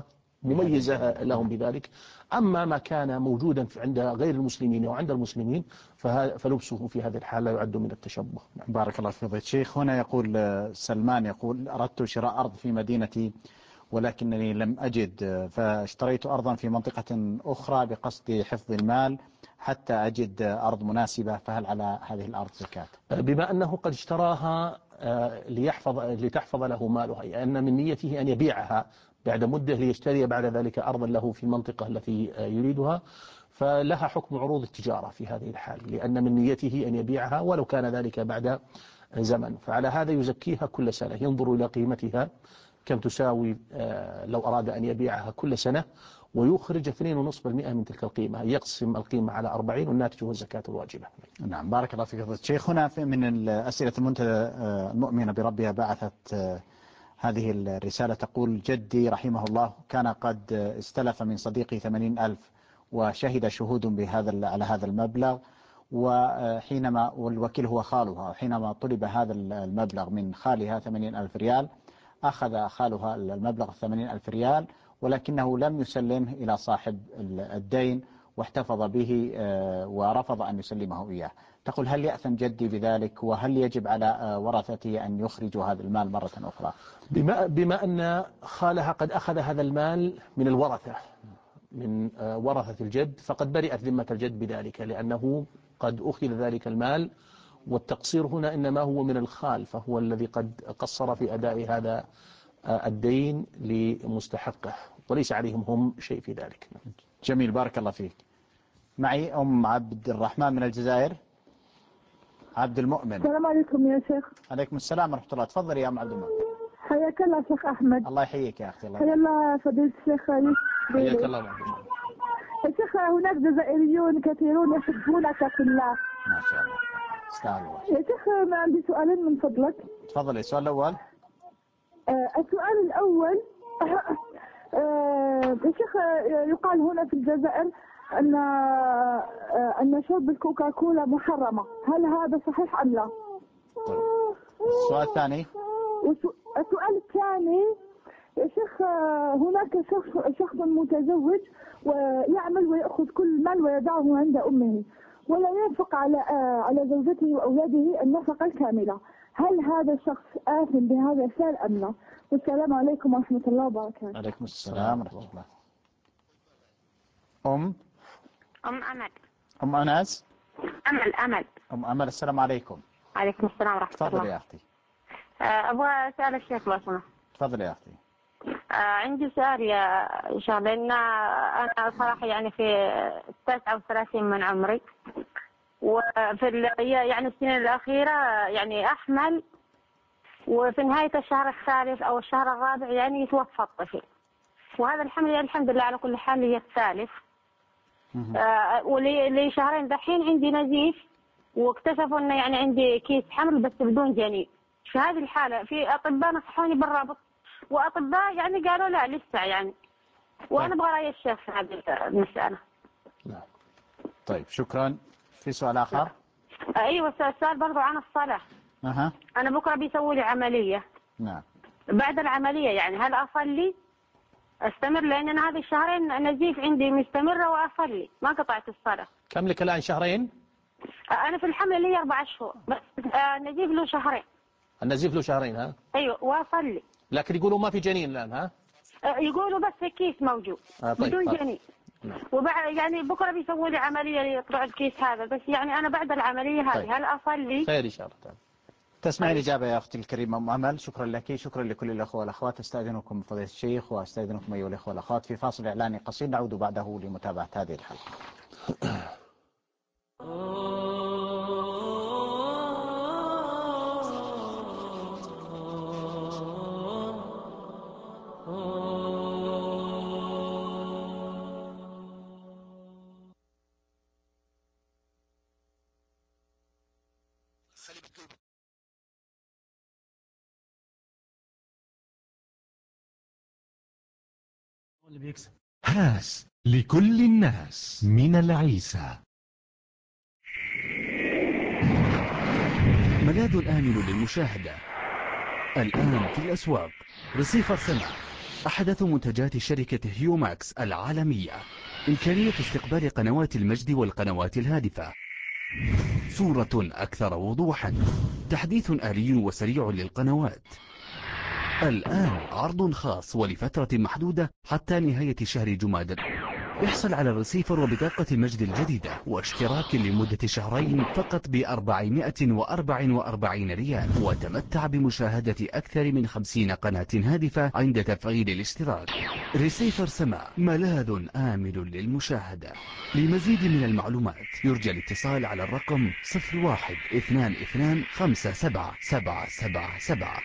مميزة لهم بذلك. أما ما كان موجودا عند غير المسلمين وعند المسلمين فلبسه في هذه الحالة يعد من التشبه. بارك الله فيك شيخ. هنا يقول سلمان يقول أردت شراء أرض في مدينتي ولكنني لم أجد، فاشتريت أرضا في منطقة أخرى بقصد حفظ المال حتى أجد أرض مناسبة، فهل على هذه الأرض زكاة؟ بما أنه قد اشتراها ليحفظ لتحفظ له مالها، لأن من نيته أن يبيعها بعد مدة ليشتري بعد ذلك أرضا له في المنطقة التي يريدها، فلها حكم عروض التجارة في هذه الحال، لأن من نيته أن يبيعها ولو كان ذلك بعد زمن. فعلى هذا يزكيها كل سنة، ينظر إلى قيمتها كم تساوي لو أراد أن يبيعها كل سنة، ويخرج اثنين فاصلة خمسة بالمئة من تلك القيمة، يقسم القيمة على أربعين والناتج هو الزكاة الواجبة. نعم بارك الله فيك فضيلة الشيخ. هنا من الأسئلة المنتدى المؤمنة بربها بعثت هذه الرسالة تقول: جدي رحمه الله كان قد استلف من صديقي ثمانين ألف وشهد شهود بهذا على هذا المبلغ، وحينما والوكيل هو خالها، وحينما طلب هذا المبلغ من خالها ثمانين ألف ريال أخذ خالها المبلغ ثمانين ألف ريال ولكنه لم يسلمه إلى صاحب الدين واحتفظ به ورفض أن يسلمه إياه. تقول: هل يأثم جدي بذلك؟ وهل يجب على ورثته أن يخرجوا هذا المال مرة أخرى؟ بما, بما أن خالها قد أخذ هذا المال من الورثة من ورثة الجد، فقد برئت ذمة الجد بذلك، لأنه قد أخذ ذلك المال، والتقصير هنا إنما هو من الخال، فهو الذي قد قصر في أداء هذا الدين لمستحقه، وليس عليهم هم شيء في ذلك. جميل بارك الله فيك. معي أم عبد الرحمن من الجزائر. عبد المؤمن. السلام عليكم يا شيخ. عليكم السلام ورحمة الله. تفضل يا أم عبد المؤمن. حياك الله شيخ أحمد. الله يحييك يا أختي. الله حيا الله فضيلة الشيخ يوسف. حياك الله عبد المؤمن. يا شيخ هناك جزائريون كثيرون يحبونك في الله. ما شاء الله استاهلوا. يا شيخ أنا عندي سؤالين من فضلك. تفضل. السؤال الأول. آه السؤال الأول آه يا شيخ يقال هنا في الجزائر أن آه أن شرب الكوكاكولا محرمة، هل هذا صحيح أم لا؟ طيب. السؤال الثاني. السؤال الثاني يا شيخ هناك شخص شخص متزوج ويعمل ويأخذ كل المال ويضعه عند أمه ولا ينفق على على زوجته وأولاده النفقة الكاملة، هل هذا الشخص آثم بهذا الفعل أم لا؟ والسلام عليكم ورحمة الله وبركاته. عليكم السلام ورحمة الله. أم أم أمل. أم أنس. أمل أمل. أم أمل السلام عليكم. عليكم السلام ورحمة الله. تفضل يا أختي. أبغى أسأل الشيخ لو سمحت. تفضل يا أختي. آه عندي سؤال يا شيخ، لأن أنا صراحة يعني في تسعة وثلاثين من عمري، وفي يعني السنين الأخيرة يعني أحمل، وفي نهاية الشهر الثالث أو الشهر الرابع يعني يتوفى الطفل، وهذا الحمل الحمد لله على كل حال هي الثالث. آه ولي شهرين دحين عندي نزيف، واكتشفوا أنه يعني عندي كيس حمل بس بدون جنين. في هذه الحالة في أطباء نصحوني بالرابط، وأطباء يعني قالوا لا لسه يعني، وأنا أبغى رأي الشيخ في هذه المسألة. نعم. طيب شكرا. في سؤال آخر؟ أيوة السؤال برضو عن الصلاة. أها. أنا بكرة بيسوي لي عملية. نعم. بعد العملية يعني هل أصلي أستمر، لأن أنا هذه الشهرين نزيف عندي مستمرة وأصلي ما قطعت الصلاة. كم لك الآن شهرين؟ أنا في الحمل لي أربع شهور بس النزيف له شهرين. النزيف له شهرين ها؟ أيوة وأصلي. لكن يقولوا ما في جنين الآن ها؟ يقولوا بس كيس موجود. آه طيب بدون طيب. جنين. وبعد يعني بكرة بيسوي لي عملية يطلع الكيس هذا، بس يعني أنا بعد العملية هذه طيب. هل أصلي؟ خير إن شاء الله تعالى. تسمعي الإجابة يا أختي الكريمة أم أمل. شكرا لك. شكرا لكل الأخوة والأخوات. أستأذنكم فضيلة الشيخ وأستأذنكم أيها الأخوة والأخوات في فاصل إعلاني قصير نعود بعده لمتابعة هذه الحلقة. هاس لكل الناس من العيسى. ملاذ آمن للمشاهدة الآن في الأسواق، رسيفر سمع، أحدث منتجات شركة هيوماكس العالمية إمكانية استقبال قنوات المجد والقنوات الهادفة، صورة أكثر وضوحا، تحديث آلي وسريع للقنوات. الآن عرض خاص ولفترة محدودة حتى نهاية شهر جمادى. احصل على الرسيفر وبطاقة المجد الجديدة واشتراك لمدة شهرين فقط بأربعمائة وأربعة وأربعين ريال، وتمتع بمشاهدة أكثر من خمسين قناة هادفة عند تفعيل الاشتراك. رسيفر سماء، ملاذ آمن للمشاهدة. لمزيد من المعلومات يرجى الاتصال على الرقم صفر واحد اثنان اثنان خمسة سبعة سبعة سبعة سبعة.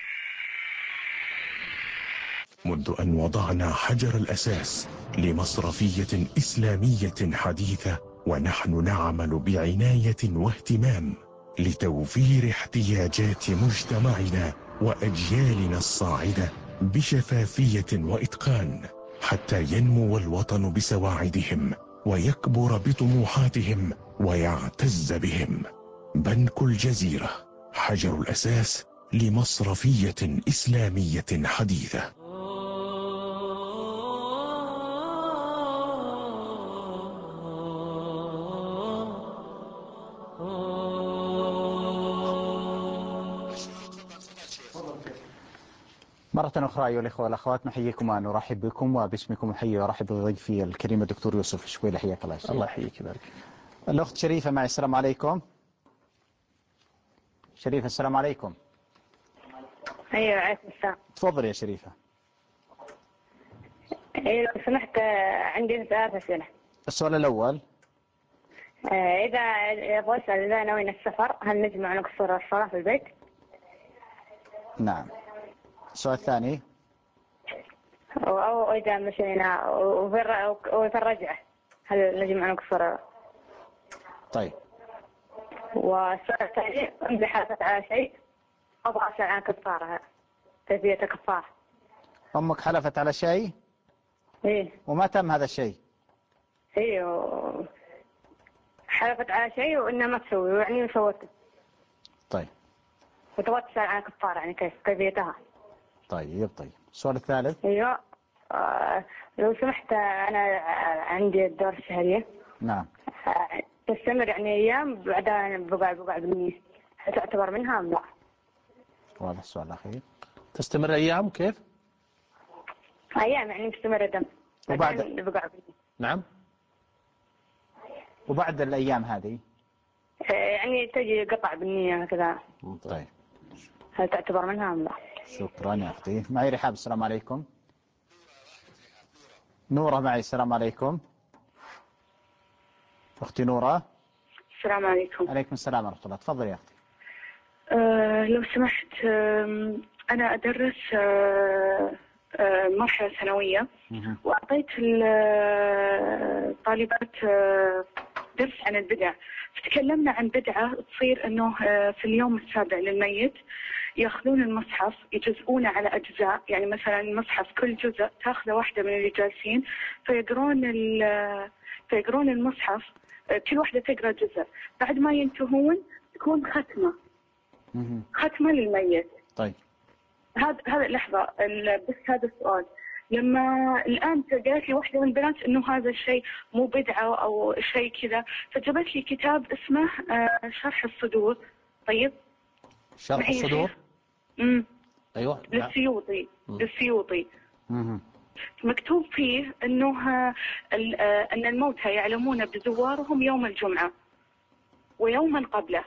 منذ أن وضعنا حجر الأساس لمصرفية إسلامية حديثة، ونحن نعمل بعناية واهتمام لتوفير احتياجات مجتمعنا وأجيالنا الصاعدة بشفافية وإتقان، حتى ينمو الوطن بسواعدهم ويكبر بطموحاتهم ويعتز بهم. بنك الجزيرة، حجر الأساس لمصرفية إسلامية حديثة. مرة أخرى أيها الأخوة والأخوات، نحييكم ونرحب بكم، وباسمكم أحيي وأرحب بضيفي الكريم الدكتور يوسف الشويلي. حياك الله. الله يحييك بارك. الأخت شريفة معي. السلام عليكم. شريفة السلام عليكم. أيوة عليكم السلام. تفضل يا شريفة. أيوة لو سمحت عندي ثلاث أسئلة. السؤال الأول، إذا أبغى أسأل إذا نوينا السفر هل نجمع نقصر الصلاة في البيت؟ نعم. السؤال الثاني، أو إذا مشينا وفي الرجعة هل نجمع نقصر؟ طيب. والسؤال الثاني، أمي حلفت على شيء أبغى أسأل عن كفارها، كيفية الكفارة. أمك حلفت على شيء؟ إيه. وما تم هذا الشيء؟ إيه و... حلفت على شيء وإنها ما تسوي يعني وسوته. طيب. وتبغى تسأل عن كفارة يعني كيف كيفيتها. طيب طيب. السؤال الثالث. ايوه آه لو سمحت انا عندي الدورة الشهرية. نعم. آه تستمر يعني ايام بعدها بقع بقع بالنية، هل تعتبر منها ام لا؟ واضح. السؤال الاخير، تستمر ايام كيف؟ ايام يعني مستمرة دم وبعد بقع بالنية. نعم. وبعد الايام هذه آه يعني تجي قطع بالنية كذا. طيب. هل تعتبر منها ام لا؟ شكرا يا أختي. معي رحاب. السلام عليكم. نورة معي. السلام عليكم. أختي نورة. السلام عليكم. عليكم السلام ورحمة الله. تفضل يا أختي. أه لو سمحت، أه أنا أدرس أه أه مرحلة ثانوية، وأعطيت الطالبات أه درس عن البدع، فتكلمنا عن بدعة تصير أنه في اليوم السابع للميت يأخذون المصحف يجزئونه على أجزاء، يعني مثلا المصحف كل جزء تأخذ واحدة من اللي جالسين فيقرون فيقرون المصحف، كل واحدة تقرأ جزء، بعد ما ينتهون تكون ختمة ختمة للميت. طيب. هذا هذا لحظة بس هذا السؤال، لما الآن قالت لي واحدة من البنات إنه هذا الشيء مو بدعة أو شيء كذا، فجابت لي كتاب اسمه شرح الصدور. طيب. شرح الصدور. امم ايوه. للسيوطي. للسيوطي. امم مكتوب فيه انه ان الموتى يعلمون بزوارهم يوم الجمعة ويوما قبله،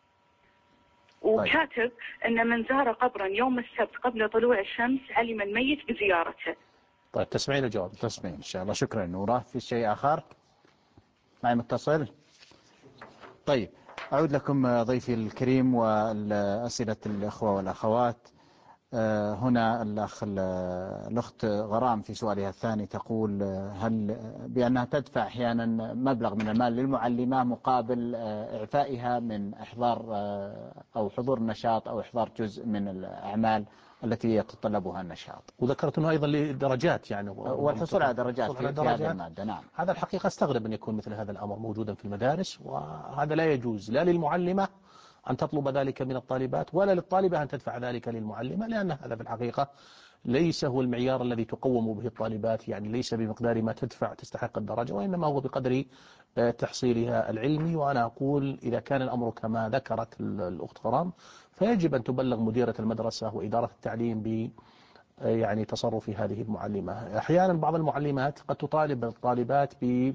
وكاتب ان من زار قبرا يوم السبت قبل طلوع الشمس علم الميت بزيارته. طيب تسمعين الجواب؟ تسمعين ان شاء الله. شكرا نورة. في شيء اخر معي متصل؟ طيب أعود لكم ضيفي الكريم والأسئلة الأخوة والأخوات. هنا الأخ الأخت غرام في سؤالها الثاني تقول هل بأنها تدفع أحيانا مبلغ من المال للمعلمة مقابل إعفائها من إحضار أو حضور النشاط أو إحضار جزء من الأعمال التي يتطلبها النشاط، وذكرت أنه أيضا لدرجات يعني والحصول على درجات في, في هذه المادة. نعم. هذا الحقيقة استغرب أن يكون مثل هذا الأمر موجودا في المدارس، وهذا لا يجوز لا للمعلمة أن تطلب ذلك من الطالبات ولا للطالبة أن تدفع ذلك للمعلمة، لأن هذا في الحقيقة ليس هو المعيار الذي تقوم به الطالبات، يعني ليس بمقدار ما تدفع تستحق الدرجة، وإنما هو بقدر تحصيلها العلمي. وأنا أقول إذا كان الأمر كما ذكرت الأخت غرام فيجب أن تبلغ مديرة المدرسة وإدارة التعليم ب يعني تصرف هذه المعلمة. أحيانا بعض المعلمات قد تطالب الطالبات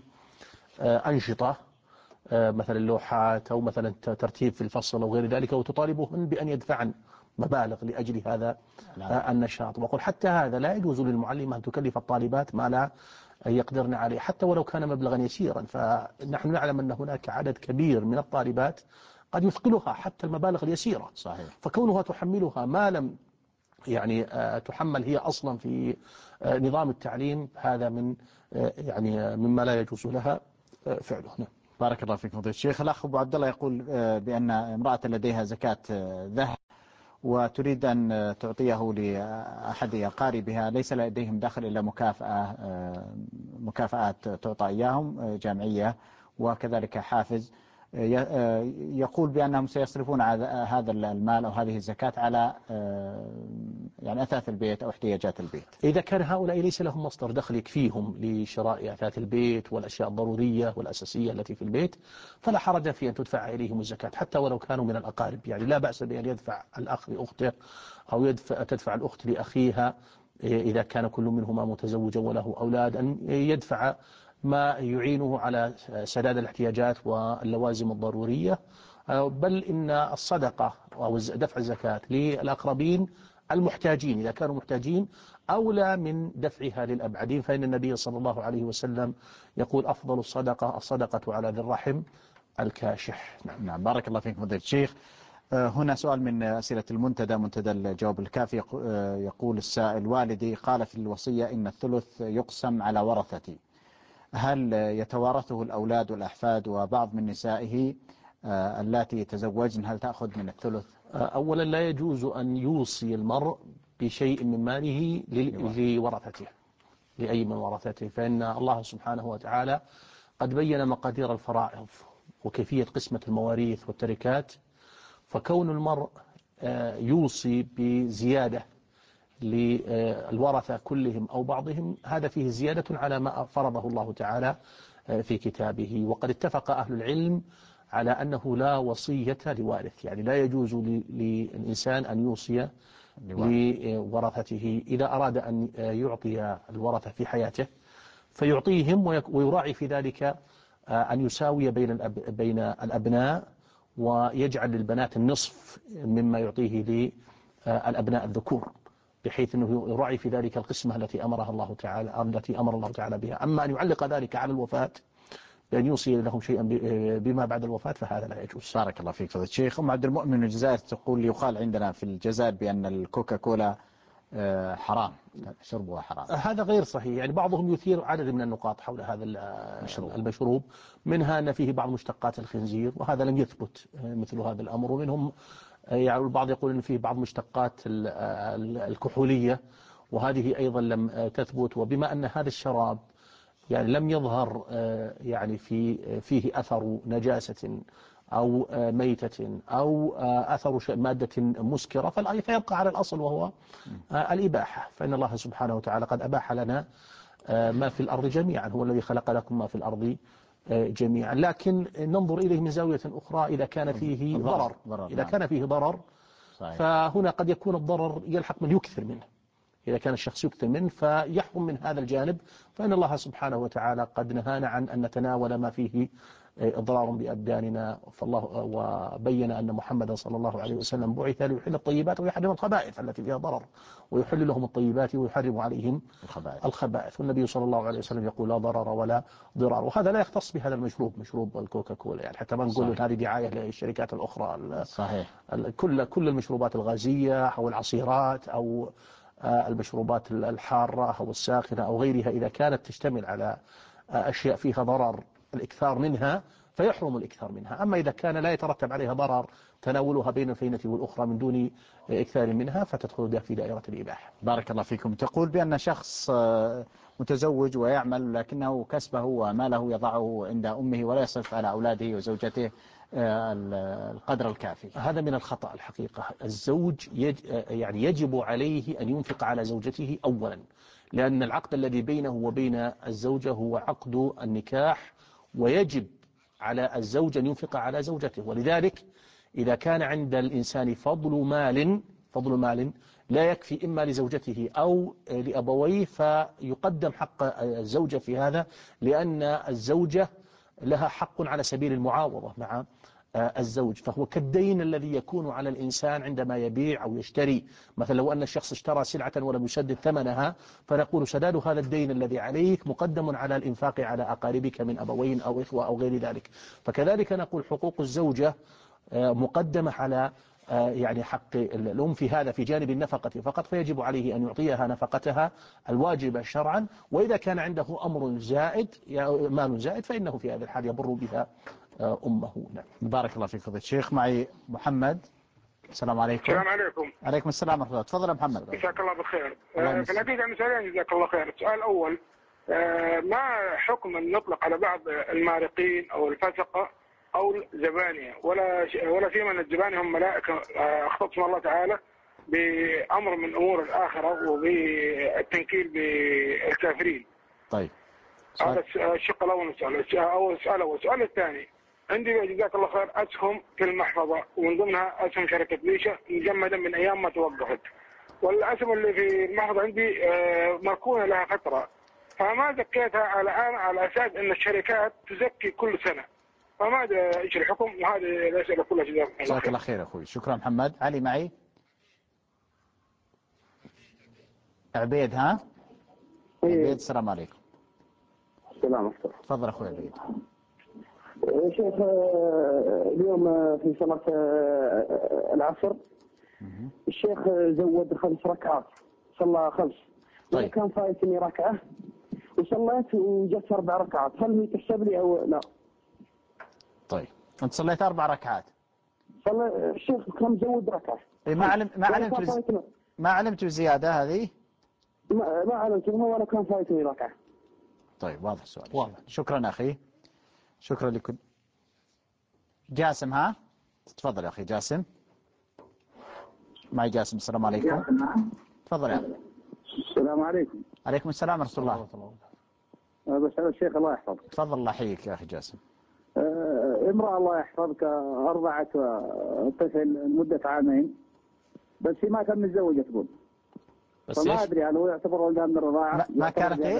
بأنشطة مثلا اللوحات أو مثلا ترتيب في الفصل أو غير ذلك، وتطالبهن بأن يدفعن مبالغ لأجل هذا النشاط. وأقول حتى هذا لا يجوز للمعلمة أن تكلف الطالبات ما لا يقدرن عليه حتى ولو كان مبلغا يسيرا. فنحن نعلم أن هناك عدد كبير من الطالبات قد يثقلها حتى المبالغ اليسيرة، صحيح. فكونها تحملها ما لم يعني تحمل هي أصلا في نظام التعليم هذا من يعني مما لا يجوز لها فعله. بارك الله فيكم فضيلة الشيخ. الأخ أبو عبد الله يقول بأن امرأة لديها زكاة ذهب وتريد أن تعطيه لأحد أقاربها، ليس لديهم دخل إلا مكافأة مكافآت تعطى إياهم جامعية وكذلك حافز، يقول بأنهم سيصرفون هذا المال أو هذه الزكاة على يعني أثاث البيت أو احتياجات البيت. إذا كان هؤلاء ليس لهم مصدر دخل يكفيهم لشراء أثاث البيت والأشياء الضرورية والأساسية التي في البيت فلا حرج في أن تدفع إليهم الزكاة حتى ولو كانوا من الأقارب. يعني لا بأس بأن يدفع الأخ لأخته أو يدفع تدفع الأخت لأخيها إذا كان كل منهما متزوجا وله أولاد، أن يدفع ما يعينه على سداد الاحتياجات واللوازم الضرورية. بل إن الصدقة أو دفع الزكاة للأقربين المحتاجين إذا كانوا محتاجين أولى من دفعها للأبعدين، فإن النبي صلى الله عليه وسلم يقول أفضل الصدقة الصدقة على ذي الرحم الكاشح. نعم, نعم بارك الله فيكم فضيلة الشيخ. هنا سؤال من أسئلة المنتدى، منتدى الجواب الكافي، يقول السائل: والدي قال في الوصية إن الثلث يقسم على ورثتي، هل يتوارثه الأولاد والأحفاد وبعض من نسائه التي تزوجن هل تأخذ من الثلث؟ أولا لا يجوز أن يوصي المرء بشيء من ماله لورثته لأي من ورثته، فإن الله سبحانه وتعالى قد بين مقادير الفرائض وكيفية قسمة المواريث والتركات، فكون المرء يوصي بزيادة للورثة كلهم أو بعضهم هذا فيه زيادة على ما فرضه الله تعالى في كتابه. وقد اتفق أهل العلم على أنه لا وصية لوارث، يعني لا يجوز للإنسان أن يوصي لورثته إذا أراد أن يعطي الورثة في حياته فيعطيهم ويراعي في ذلك أن يساوي بين بين الأبناء ويجعل للبنات النصف مما يعطيه للأبناء الذكور، بحيث أنه يراعي في ذلك القسمة التي أمرها الله تعالى التي أمر الله تعالى بها. أما أن يعلق ذلك على الوفاة بأن يوصي لهم شيئا بما بعد الوفاة فهذا لا يجوز. بارك الله فيك فضيلة الشيخ. أم عبد المؤمن من الجزائر تقول: يقال عندنا في الجزائر بأن الكوكا كولا حرام، شربها حرام. هذا غير صحيح، يعني بعضهم يثير عدد من النقاط حول هذا المشروب, المشروب منها أن فيه بعض مشتقات الخنزير وهذا لم يثبت مثل هذا الأمر، ومنهم يعني البعض يقول أن فيه بعض مشتقات الكحولية وهذه أيضا لم تثبت. وبما أن هذا الشراب يعني لم يظهر يعني في فيه أثر نجاسة أو ميتة أو أثر مادة مسكرة فيبقى على الأصل وهو الإباحة، فإن الله سبحانه وتعالى قد أباح لنا ما في الأرض جميعا، هو الذي خلق لكم ما في الأرض جميعا، لكن ننظر إليه من زاوية أخرى إذا كان فيه ضرر. إذا كان فيه ضرر فهنا قد يكون الضرر يلحق من يكثر منه، إذا كان الشخص يكثر منه فيحرم من هذا الجانب، فإن الله سبحانه وتعالى قد نهانا عن أن نتناول ما فيه إضرار بأبداننا، فالله وبين أن محمدا صلى الله عليه وسلم بعث ليحل الطيبات ويحرم الخبائث التي فيها ضرر، ويحل لهم الطيبات ويحرم عليهم الخبائث, الخبائث. والنبي صلى الله عليه وسلم يقول: لا ضرر ولا ضرار. وهذا لا يختص بهذا المشروب، مشروب الكوكا كولا، يعني حتى ما نقول هذه دعاية للشركات الأخرى. صحيح. كل كل المشروبات الغازية أو العصيرات أو المشروبات الحارة أو الساخنة أو غيرها إذا كانت تشتمل على أشياء فيها ضرر الإكثار منها فيحرم الإكثار منها. أما إذا كان لا يترتب عليها ضرر تناولها بين الفينة والأخرى من دون إكثار منها فتدخل في دائرة الإباحة. بارك الله فيكم. تقول بأن شخص متزوج ويعمل لكنه كسبه وماله يضعه عند أمه ولا يصرف على أولاده وزوجته القدر الكافي. هذا من الخطأ الحقيقة. الزوج يج يعني يجب عليه أن ينفق على زوجته أولا، لأن العقد الذي بينه وبين الزوجة هو عقد النكاح، ويجب على الزوج أن ينفق على زوجته. ولذلك إذا كان عند الإنسان فضل مال فضل مال لا يكفي إما لزوجته أو لأبويه، فيقدم حق الزوجة في هذا، لأن الزوجة لها حق على سبيل المعاوضة مع الزوج، فهو كالدين الذي يكون على الإنسان عندما يبيع أو يشتري. مثلا لو أن الشخص اشترى سلعة ولم يسدد ثمنها، فنقول سداد هذا الدين الذي عليك مقدم على الإنفاق على أقاربك من أبوين أو إخوة أو غير ذلك. فكذلك نقول حقوق الزوجة مقدمة على يعني حق الأم في هذا في جانب النفقة فقط، فيجب عليه أن يعطيها نفقتها الواجبة شرعا. وإذا كان عنده أمر زائد مال زائد فإنه في هذا الحال يبر بها أمه. نعم. بارك الله فيك فضيلة الشيخ. معي محمد. السلام عليكم. السلام عليكم. عليكم السلام ورحمة الله. تفضل يا محمد. جزاك الله بالخير. في الحقيقة عندي سؤالين جزاك الله خير. السؤال الأول، ما حكم أن نطلق على بعض المارقين أو الفسقة أو الزبانية، ولا ولا سيما أن الزبانية هم ملائكة أختصهم الله تعالى بأمر من أمور الآخرة وبالتنكيل بالكافرين. طيب. هذا الشق الأول من السؤال. أو السؤال الأول. السؤال الثاني، عندي جزاك الله خير أسهم في المحفظة، ومن ضمنها أسهم شركة ليشة مجمدة من أيام ما توقفت، والأسهم اللي في المحفظة عندي مركونة لها فترة، فما زكيتها الآن على أساس أن الشركات تزكي كل سنة، فماذا ايش الحكم؟ وهذه الأسئلة كلها جزاك الله خير. جزاك الله خير أخوي. شكرا محمد. علي معي. عبيد. ها عبيد. السلام عليكم. السلام عليكم. تفضل أخوي عبيد. يا شيخ، اليوم في صلاة العصر الشيخ زود خمس ركعات، صلى خمس. طيب. كان فايتني ركعة وصليت وجت أربع ركعات، هل هي تحسب لي أو لا؟ طيب أنت صليت أربع ركعات. صلى الشيخ كم زود ركعة. ما علم ما علمت بز... ما علمت بزيادة هذه. ما ما علمت هو ولا كان فايتني ركعة. طيب واضح السؤال. واضح. شكرا أخي. شكرا لكل. جاسم. ها تفضل يا أخي جاسم. معي جاسم. السلام عليكم. تفضل يا أخي. السلام عليكم. عليكم السلام ورحمة الله. بس هذا الشيخ الله يحفظك. تفضل الله يحييك يا أخي جاسم. امرأة الله يحفظك أرضعت طفل لمدة عامين، بس هي ما كانت متزوجة تقول. بس فما أدري هل هو يعتبر ولدها من الرضاعة؟ ما, ما كانت إيش؟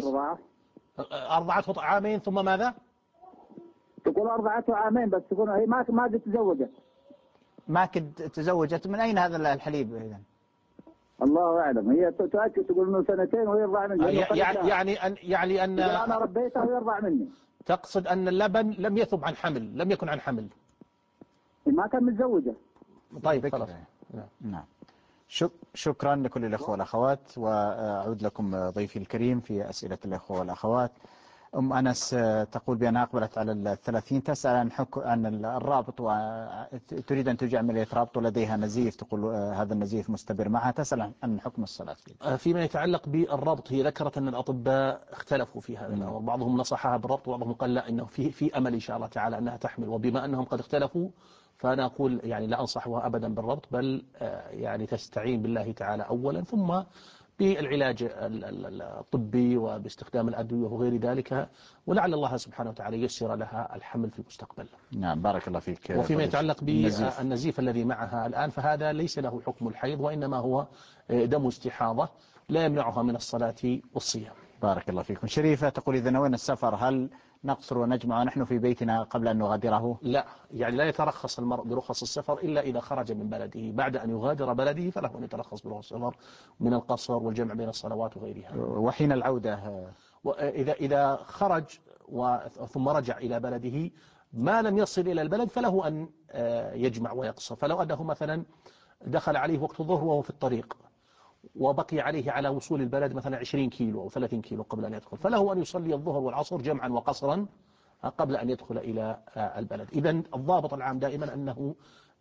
أرضعته عامين ثم ماذا؟ تقول أرضعته عامين بس تقول هي ما ما تزوجت. ما كنت تزوجت. من أين هذا الحليب إذا؟ الله أعلم. هي تؤكد تقول إنه سنتين ويرضع مني. يعني يعني أن يعني أن أنا ربيته ويرضع مني. تقصد أن اللبن لم يثب عن حمل، لم يكن عن حمل. ما كان متزوجة. طيب خلاص. نعم. شكرا لكل الأخوة والأخوات، وأعود لكم ضيفي الكريم في أسئلة الأخوة والأخوات. أم أنس تقول بأنها أقبلت على الثلاثين، تسأل عن حكم عن الرابط وتريد أن ترجع عملية رابط ولديها نزيف، تقول هذا النزيف مستمر معها، تسأل عن حكم الصلاة فيه. فيما يتعلق بالربط هي ذكرت أن الأطباء اختلفوا في هذا الأمر، بعضهم نصحها بالربط وبعضهم قال لا إنه في في أمل إن شاء الله تعالى أنها تحمل، وبما أنهم قد اختلفوا فأنا أقول يعني لا أنصحها أبدا بالربط، بل يعني تستعين بالله تعالى أولا ثم بالعلاج الطبي وباستخدام الأدوية وغير ذلك، ولعل الله سبحانه وتعالى ييسر لها الحمل في المستقبل. نعم بارك الله فيك. وفيما يتعلق بالنزيف النزيف الذي معها الآن فهذا ليس له حكم الحيض، وإنما هو دم استحاضة لا يمنعها من الصلاة والصيام. بارك الله فيكم. شريفة تقول إذا نوينا السفر هل نقصر ونجمع ونحن في بيتنا قبل أن نغادره؟ لا، يعني لا يترخص المرء برخص السفر إلا إذا خرج من بلده، بعد أن يغادر بلده فله أن يترخص برخص السفر من القصر والجمع بين الصلوات وغيرها. وحين العودة إذا إذا خرج ثم رجع إلى بلده ما لم يصل إلى البلد فله أن يجمع ويقصر. فلو أنه مثلا دخل عليه وقت الظهر وهو في الطريق وبقي عليه على وصول البلد مثلا عشرين كيلو أو ثلاثين كيلو قبل أن يدخل، فله أن يصلي الظهر والعصر جمعا وقصرا قبل أن يدخل إلى البلد. إذن الضابط العام دائما أنه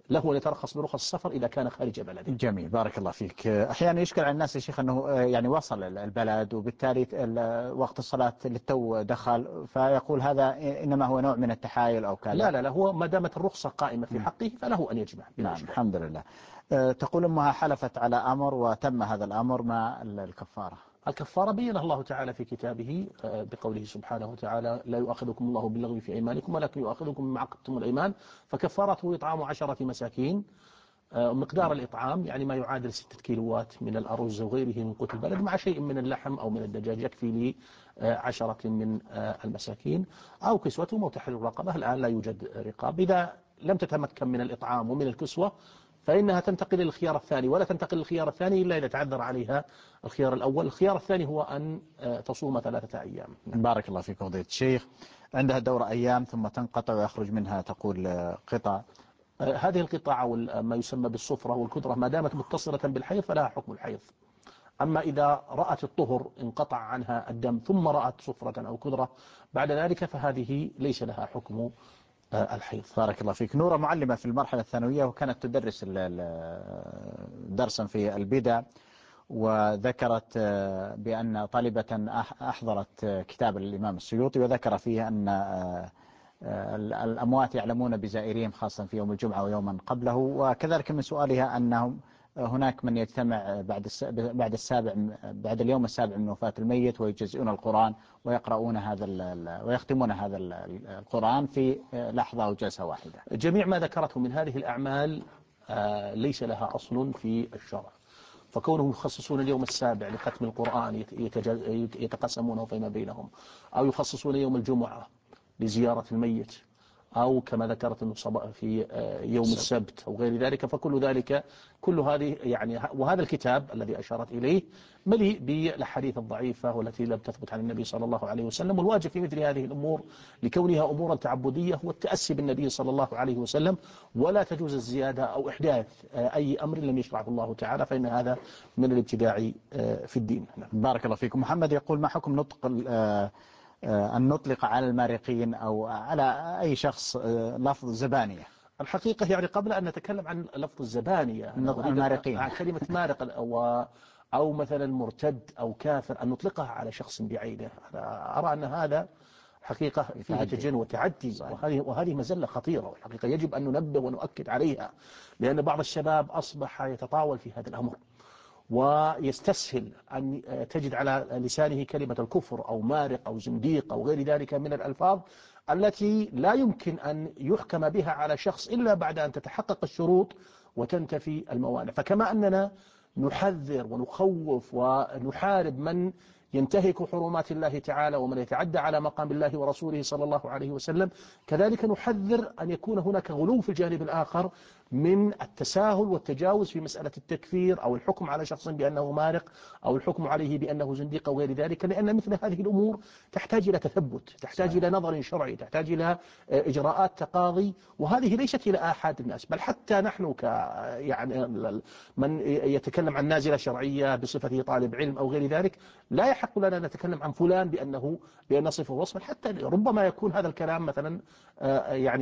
له أن يترخص برخص السفر إذا كان خارج بلده. جميل، بارك الله فيك. أحيانا يشكل على الناس يا شيخ أنه يعني وصل البلد وبالتالي وقت الصلاة للتو دخل، فيقول هذا إنما هو نوع من التحايل أو كذا. لا لا لا، هو ما دامت الرخصة قائمة في حقه فله أن يجمع. نعم الحمد لله. تقول أمها حلفت على أمر وتم هذا الأمر، ما الكفارة؟ الكفارة بينها الله تعالى في كتابه بقوله سبحانه وتعالى: لا يؤاخذكم الله باللغو في أيمانكم ولكن يؤاخذكم بما عقدتم الأيمان، فكفارته إطعام عشرة مساكين. مقدار الإطعام يعني ما يعادل ستة كيلوات من الأرز وغيره من قوت البلد مع شيء من اللحم أو من الدجاج، يكفي لعشرة من المساكين، أو كسوتهم أو تحرير رقبة. الآن لا يوجد رقاب. إذا لم تتمكن من الإطعام ومن الكسوة فإنها تنتقل للخيار الثاني، ولا تنتقل للخيار الثاني إلا إذا تعذر عليها الخيار الأول. الخيار الثاني هو أن تصوم ثلاثة أيام. بارك الله فيك فضيلة الشيخ. عندها دورة أيام ثم تنقطع ويخرج منها تقول قطع. هذه القطع أو ما يسمى بالصفرة والكدرة ما دامت متصلة بالحيض فلها حكم الحيض. أما إذا رأت الطهر انقطع عنها الدم ثم رأت صفرة أو كدرة بعد ذلك فهذه ليس لها حكم الحيض. بارك الله فيك. نورة معلمة في المرحلة الثانوية وكانت تدرس درسا في البدع، وذكرت بأن طالبة أحضرت كتاب الإمام السيوطي وذكر فيه أن الأموات يعلمون بزائريهم خاصة في يوم الجمعة ويوما قبله، وكذلك من سؤالها أنهم هناك من يجتمع بعد بعد السابع بعد اليوم السابع من وفاة الميت ويجزئون القرآن ويقرؤون هذا ويختمون هذا القرآن في لحظة أو جلسة واحدة. جميع ما ذكرته من هذه الأعمال ليس لها أصل في الشرع، فكونهم يخصصون اليوم السابع لختم القرآن يتقسمونه فيما بينهم، أو يخصصون يوم الجمعة لزيارة الميت، أو كما ذكرت أنه في يوم السبت أو غير ذلك، فكل ذلك كل هذه يعني. وهذا الكتاب الذي أشارت إليه مليء بالأحاديث الضعيفة والتي لم تثبت عن النبي صلى الله عليه وسلم. والواجب في مثل هذه الأمور لكونها أمورا تعبدية هو التأسي بالنبي صلى الله عليه وسلم، ولا تجوز الزيادة أو إحداث أي أمر لم يشرعه الله تعالى، فإن هذا من الابتداع في الدين. بارك الله فيكم. محمد يقول: ما حكم نطق أن نطلق على المارقين أو على أي شخص لفظ زبانية؟ الحقيقة يعني قبل أن نتكلم عن لفظ الزبانية المارقين عن كلمة مارق أو أو مثلا مرتد أو كافر أن نطلقها على شخص بعينه، أنا أرى أن هذا حقيقة فيه تجن وتعدي، وهذه وهذه مزلة خطيرة، والحقيقة يجب أن ننبه ونؤكد عليها، لأن بعض الشباب أصبح يتطاول في هذا الأمر ويستسهل أن تجد على لسانه كلمة الكفر أو مارق أو زنديق أو غير ذلك من الألفاظ التي لا يمكن أن يحكم بها على شخص إلا بعد أن تتحقق الشروط وتنتفي الموانع. فكما أننا نحذر ونخوف ونحارب من ينتهك حرمات الله تعالى ومن يتعدى على مقام الله ورسوله صلى الله عليه وسلم، كذلك نحذر أن يكون هناك غلو في الجانب الآخر من التساهل والتجاوز في مسألة التكفير أو الحكم على شخص بأنه مارق أو الحكم عليه بأنه زنديق أو غير ذلك، لأن مثل هذه الأمور تحتاج إلى تثبت، تحتاج صحيح. إلى نظر شرعي، تحتاج إلى إجراءات تقاضي، وهذه ليست إلى آحاد الناس، بل حتى نحن ك يعني من يتكلم عن نازلة شرعية بصفته طالب علم أو غير ذلك لا يحق لنا أن نتكلم عن فلان بأنه بأن صفه وصفا، حتى ربما يكون هذا الكلام مثلا يعني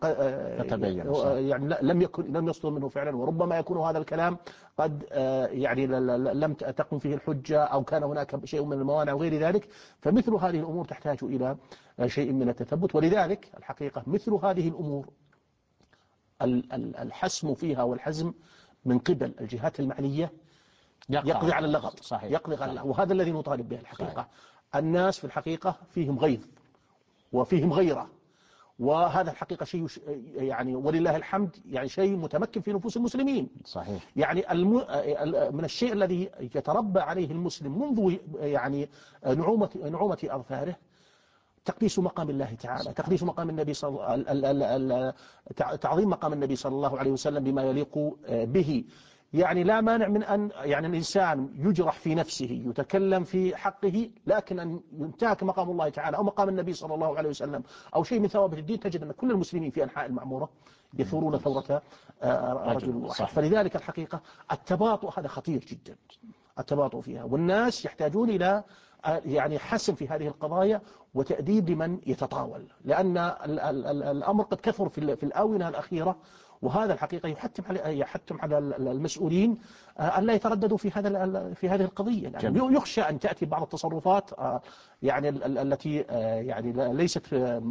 يعني لم يكن لم يصدر منه فعلا، وربما يكون هذا الكلام قد يعني لم تقم فيه الحجة أو كان هناك شيء من الموانع وغير ذلك، فمثل هذه الأمور تحتاج إلى شيء من التثبت. ولذلك الحقيقة مثل هذه الأمور الحسم فيها والحزم من قبل الجهات المعنية يقضي على اللغط، صحيح. يقضي على، وهذا الذي نطالب به الحقيقة. صحيح. الناس في الحقيقة فيهم غيظ وفيهم غيرة، وهذا الحقيقة شيء يعني ولله الحمد يعني شيء متمكن في نفوس المسلمين. صحيح. يعني الم... من الشيء الذي يتربى عليه المسلم منذ يعني نعومة نعومة أظفاره تقديس مقام الله تعالى، تقديس مقام النبي صلى ال... ال... ال... تعظيم مقام النبي صلى الله عليه وسلم بما يليق به. يعني لا مانع من أن يعني الإنسان يجرح في نفسه يتكلم في حقه، لكن أن ينتهك مقام الله تعالى أو مقام النبي صلى الله عليه وسلم أو شيء من ثوابت الدين، تجد أن كل المسلمين في أنحاء المعمورة يثورون ثورة رجل واحد. فلذلك الحقيقة التباطؤ هذا خطير جدا، التباطؤ فيها، والناس يحتاجون إلى يعني حسم في هذه القضايا وتأديب لمن يتطاول، لأن ال ال ال الأمر قد كثر في, في الآونة الأخيرة، وهذا الحقيقة يحتم على يحتم على المسؤولين أن لا يترددوا في هذا في هذه القضية. يعني يخشى أن تأتي بعض التصرفات يعني التي يعني ليست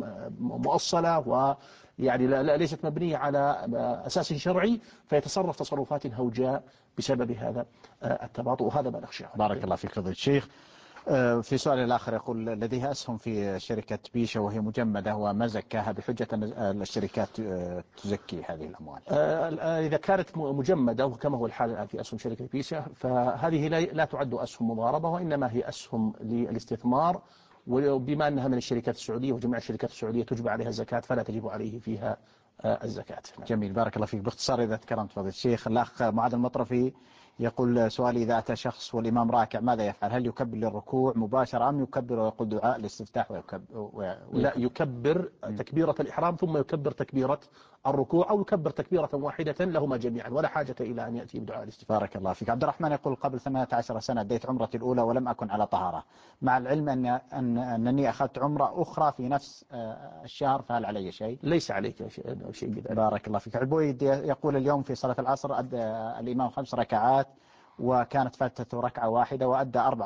مؤصلة ويعني ليست مبنية على أساس شرعي، فيتصرف تصرفات هوجاء بسبب هذا التباطؤ، وهذا ما نخشاه. بارك الله فيك فضيلة الشيخ. في سؤال الآخر يقول لديها أسهم في شركة بيشا وهي مجمدة وما زكاها بحجة أن الشركات تزكي هذه الأموال. إذا كانت مجمدة وكما هو الحال الآن في أسهم شركة بيشا، فهذه لا تعد أسهم مضاربة، وإنما هي أسهم للاستثمار، وبما أنها من الشركات السعودية وجميع الشركات السعودية تجب عليها الزكاة، فلا تجب عليه فيها الزكاة. جميل، بارك الله فيك. باختصار إذا تكرمت فضيلة الشيخ، الأخ معاذ المطرفي يقول سؤالي: إذا أتى شخص والإمام راكع ماذا يفعل؟ هل يكبر للركوع مباشرة أم يكبر ويقول دعاء الاستفتاح ويكبر؟ ويكبر؟ لا، يكبر تكبيرة الإحرام ثم يكبر تكبيرة الركوع، أو يكبر تكبيرة واحدة لهما جميعا، ولا حاجة إلى أن يأتي بدعاء الاستفتاح. بارك الله فيك. عبد الرحمن يقول: قبل ثمانية عشر سنة أديت عمرتي الأولى ولم أكن على طهارة، مع العلم أن أن أنني أخذت عمرة أخرى في نفس الشهر، فهل علي شيء؟ ليس عليك شيء بذلك. بارك الله فيك. عبويد يقول: اليوم في صلاة العصر أدى الإمام خمس ركعات وكانت فاتته ركعة واحدة وأدى أربع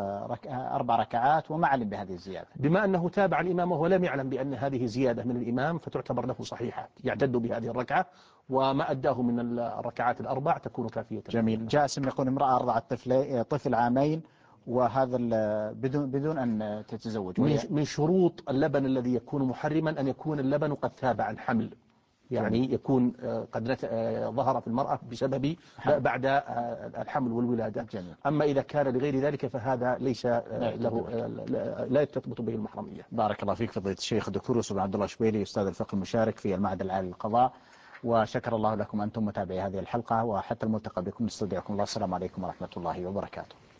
أربع ركعات وما علم بهذه الزيادة. بما أنه تابع الإمام ولم يعلم بأن هذه زيادة من الإمام فتعتبر له صحيحة، يعتد بهذه الركعة، وما أداه من الركعات الأربع تكون كافية. جميل. جاسم يقول: امرأة أرضعت طفل طفل عامين وهذا بدون بدون أن تتزوج. من شروط اللبن الذي يكون محرما أن يكون اللبن قد ثاب عن حمل، يعني يكون قد ظهر في المرأة بسبب بعد الحمل والولادة. جميل. أما إذا كان لغير ذلك فهذا ليس له لا تثبت به المحرمية. بارك الله فيك فضيلة الشيخ الدكتور يوسف بن عبد الله الشبيلي، أستاذ الفقه المشارك في المعهد العالي للقضاء، وشكر الله لكم أنتم متابعي هذه الحلقة، وحتى الملتقى بكم نستودعكم الله. السلام عليكم ورحمة الله وبركاته.